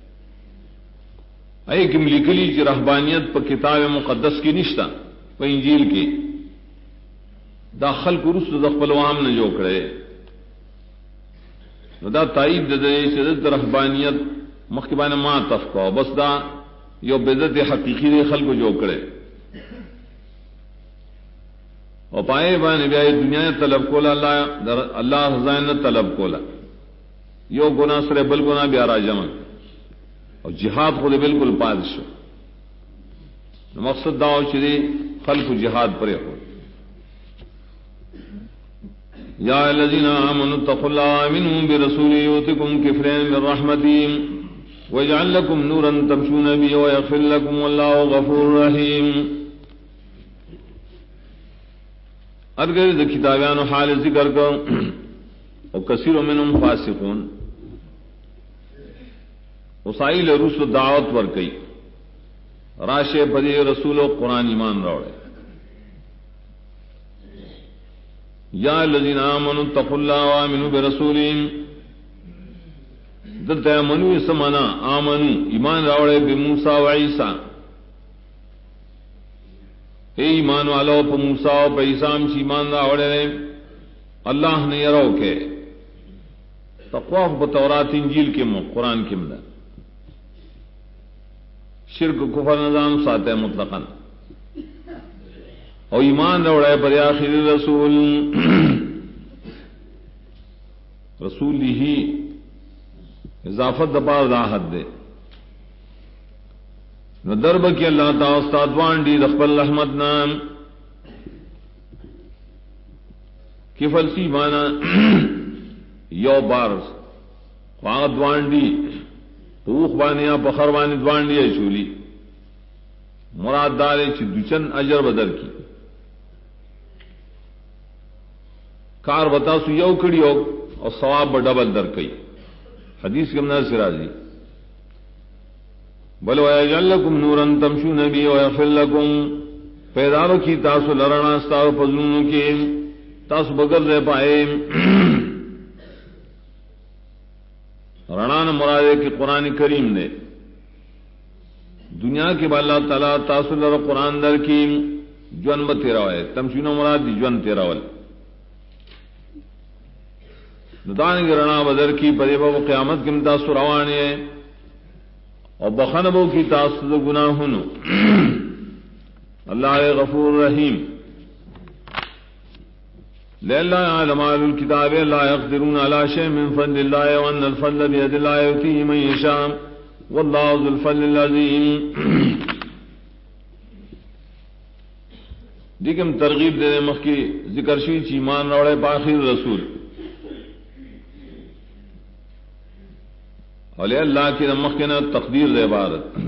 ایکم لکلی چی رہبانیت پا کتاب مقدس کی نشتا پا انجیل کی دا خلق رست دا خپلوام نہ جو کرے دا تائید دے چیزت رہبانیت مخبان ما تفکو بس دا یو بدعت حقیقی دے خلق جو کرے اور پائے بان بیا دنیا طلب کولا اللہ حضائن طلب کولا یو گناہ سرے بل گناہ بیا راجمع اور جہاد خود بالکل پادشو مقصد داو چرے خلق جہاد پرے ہو یا الذین آمنوا اتقوا اللہ آمنوا برسوله یؤتکم کفلین من رحمتہ وَيَجْعَلْ لَكُمْ نُورًا تَمْشُونَ بِهِ وَيَغْفِرْ لَكُمْ وَاللَّهُ غَفُورٌ رَحِيمٌ ارگر دا کتابیانو حال ذکر کو اور کثیر منهم فاسقون وسائل رسل دعوت ور کئی راشے بدی رسول و قرآن ایمان روڑے یا الذین آمنوا اتقوا اللہ وآمنوا برسولہ دلتا منو سمانا آمنو ایمان راوڑے بے موسیٰ و عیسیٰ اے ایمان والو پا موسیٰ و پا عیسیٰ چی ایمان راوڑے اللہ نے یرو کے تقواف پا تورات انجیل کے مو قرآن کے مدر شرک کفر نظام ساتے مطلقاً اور ایمان راوڑے پر آخر رسول رسول ہی اضافت دپار دا حد دے نو درب کی اللہ تعالی استاد وانڈی رخبل رحمت نام کی فلسی مانا یو بار خواہ دوانڈی پوخ بانی یا پخر بانی دوانڈی ہے چولی مراد دارے چی دوچن اجر بدر کی کار بتاسو یو کڑی ہو اور ثواب ڈبل در کئی حدیث کے اندر سے راضی بل ویجعل لکم نورا تمشون بی ویغفر لکم پیدارو کی تاسو لرنا استاو پزنونو کی تاسو بگر دے پائے رنان مرادے کی قرآن کریم نے دنیا کے با اللہ تعالیٰ تاسو لر قرآن در کی جون با تیراوے تمشون مراد دی جون تیراول ندان کی رنا بدر کی پدے با قیامت کی تاسو روانے اور بخنبو کی تاسو گناہنو اللہ غفور رحیم لِلَّا يَعْلَمَ أَهْلُ الْكِتَابِ لَا يَقْدِرُونَ عَلَى شَيْءٍ مِّن فَضْلِ اللَّهِ وَأَنَّ الْفَضْلَ بِيَدِ اللَّهِ يُؤْتِيهِ مَن يَشَاءُ وَاللَّهُ ذُو الْفَضْلِ الْعَظِيمِ. دیکھم ترغیب دینے مخ کی ذکر شی ایمان روڑے باخر رسول اولیاء اللہ کی نمخ کے نا تقدیر دے عبارت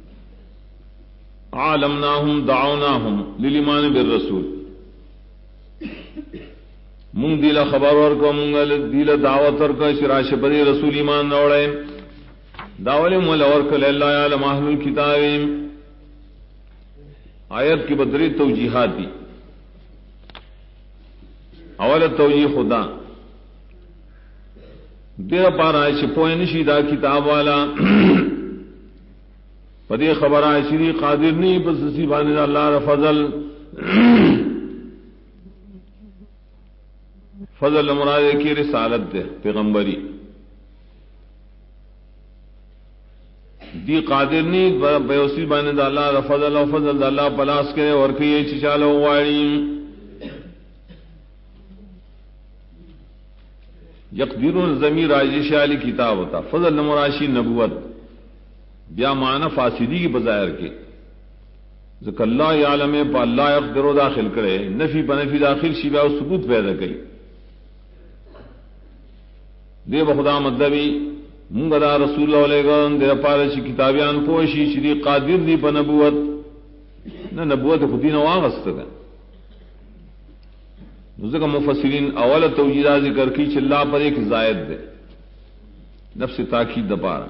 عالمناہم دعوناہم للایمان بالرسول منگ دیلا خبر ورکو منگ دیلا دعوت ورکو شراش پدی رسول ایمان روڑے داولی مولا ورکو لیلہ یعلم اہل الکتاب آیت کی بدری توجیحات دی اول توجیح خدا دیر پار آئیش پوئے نشی دا کتاب والا پدی خبر آئیشی دی قادر نہیں بس اسی بانے دا اللہ را فضل فضل مراد کی رسالت دے پیغمبری دی قادر نہیں بیوسی بانے دا اللہ دا فضل و فضل دا اللہ پلاس کرے اور کئی چچالو واری یقدرون ضمیر راجش علی کتاب ہوتا فضل مراشی نبوت بیا معنی فاسدی کی بظاہر کے ذکر اللہ عالم پا اللہ یقدر و داخل کرے نفی بنفی داخل شیبہ و ثبوت پیدا کری دے بخدا مدبی منگا دا رسول اللہ علیہ وسلم دے پارچی کتابیان پوشی شدی قادر دی پا نبوت نا نبوت خودی نواغست دا ذکر مفسرین اول توجیدہ ذکر کی چھ اللہ پر ایک زائد دے نفس تاکید دا پارا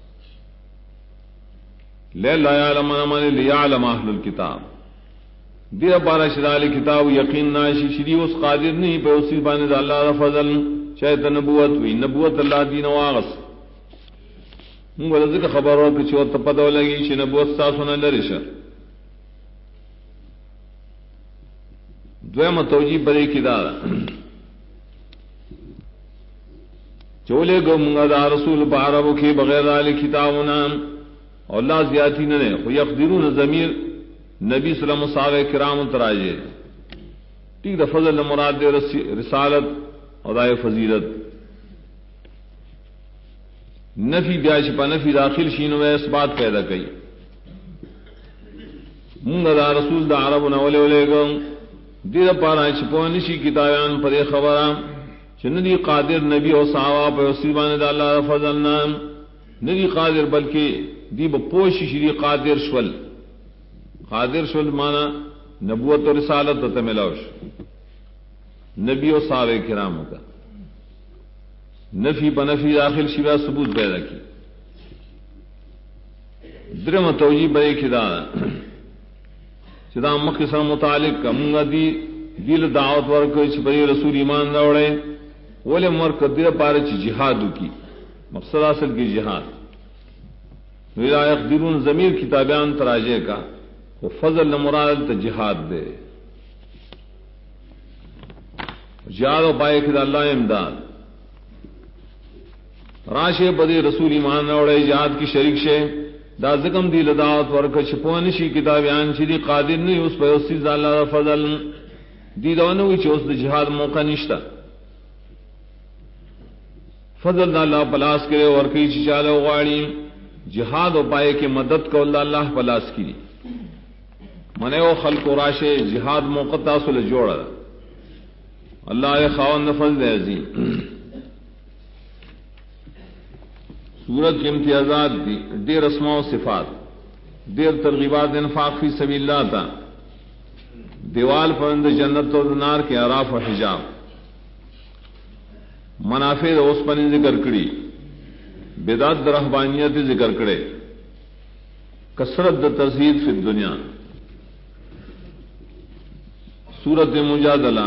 لا یعلم من لیعلم اہل الکتاب دے پارا شدالی کتاب یقین ناشی شدی اس قادر نہیں پہ اسی بانے دا اللہ را فضل شاید نبوت ہوئی نبوت اللہ دین واغس مونږ ذکر خبر ورکړه چې ورته پته ولګي چې نبوت تاسو نه لري شه دویمه توجیه بری کې دا چولے گو مونږ دا رسول په عربو کې بغیر علی کتابونه او الله زیاتی نه خو یقدرون ضمیر نبی صلی الله علیه وسلم صحابه کرام تراجه ٹھیک دا فضل مراد دے رسالت اور دائے فضیلت نفی بیاش پا نفی داخل شینو میں اس بات پیدا کئی مونگا دا رسول دا عرب نولے ولے گا دیر پارا چپونشی کتابیان پر خبرام چندی قادر نبی و صحابہ پر وصیبان دا اللہ فضل نام ندی قادر بلکہ دی بپوشی شری قادر شول مانا نبوت و رسالت تملاوش نبی و صحابہ کرام کا نفی بنفی داخل شبہ ثبوت پیدا کی درم توجیہ بڑے کدا چدا مخصر متعلق کا منگا دی دل دعوت ورک بڑی رسول ایمان روڑے ولی مرک دل پارے جہاد کی مقصد اصل کی جہاد ولا یقدرون ضمیر کتابیان تراجے کا وہ فضل مراد جہاد دے جہاد و پائے کہ اللہ امداد راشے بدی رسول ایمان روڑے جہاد کی شریک شے دا زکم دی لداوت ورک چھپونشی کتابیان چی دی قادر نہیں اس پہ اسی اللہ فضل دی دونوی چی اس دی جہاد موقع نشتا فضل دا اللہ پلاس کرے ورکی چی چالو غاڑی جہاد و پائے کے مدد کو اللہ پلاس کی منے و خلق و راشے جہاد موقع تاصل جوڑا اللہ خاون فضل عظیم سورت کے امتیازات دی دیر اسماء و صفات دیر ترغیبات انفاق فی سبیل اللہ تا دیوال پرند جنت و نار کے اعراف و حجاب منافع اوسپنی ذکر کری بدعت رہبانیت ذکر کرے کثرت د تزہید فی الدنیا. سورت مجادلہ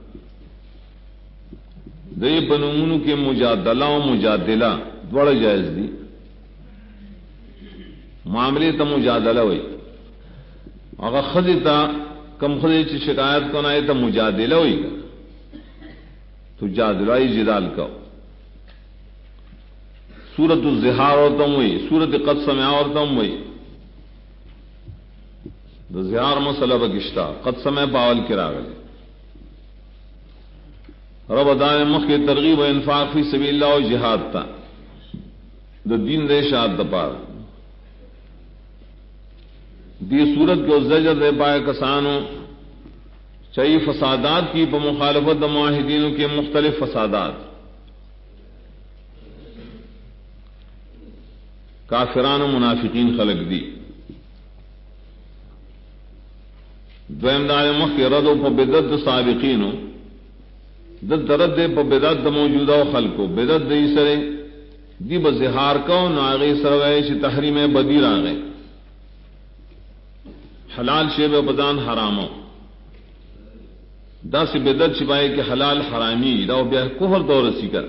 دے بنمونو کے مجادلہ و مجادلہ دوڑ جائز دی. معاملے تا مجادلہ ہوئی اگر خزی تا کم خزی چی شکایت کو نائے تا مجادلہ ہوئی گا تو جادلائی جدال کا. سورت الزہار اور تم ہوئی, سورت قد سمع اور تم ہوئی. زہار مسئلہ بگشتہ قد سمع باول کرا گئے. رب دان مخ کے ترغیب و انفاق فی سبیل اللہ و جہاد تا دا دین دے شاد دپار دی صورت کو زجر دے پائے کسانوں چاہیے فسادات کی بمخالفت معاہدینوں کے مختلف فسادات کافران و منافقین خلق دی. دویم دار مخ کے رد و بدعت سابقین دد درد دے بدعت موجودہ و خلق و بدعت دے سرے دی بزہار کو ناغی سروے چ تحریم بدی راغے حلال شیب بدان حرامو دا سے بدعت چھپائے کہ حلال حرامی دا بیا کفر دور سی کر.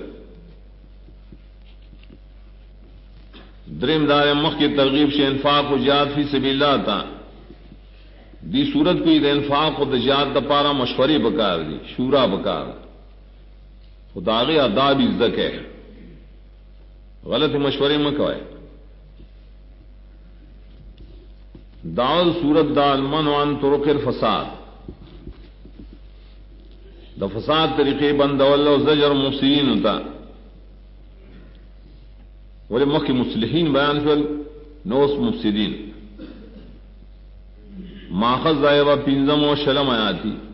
دریم دار مخ کی ترغیب سے انفاق و جہاد فی سبیل اللہ تا دی صورت کو دا انفاق و جہاد دا پارا مشورے بکار دی شورا بکار خداغی آداب عزت ہے غلط مشورے میں کوئے. دعوت صورت دا المن وان طرق الفساد دا فساد طریقے بند و زجر مفسدین ہوتا ولی مخی مصلحین بیان فل نوس مفسدین ماخذ دائبہ پینزم و شلم آیاتی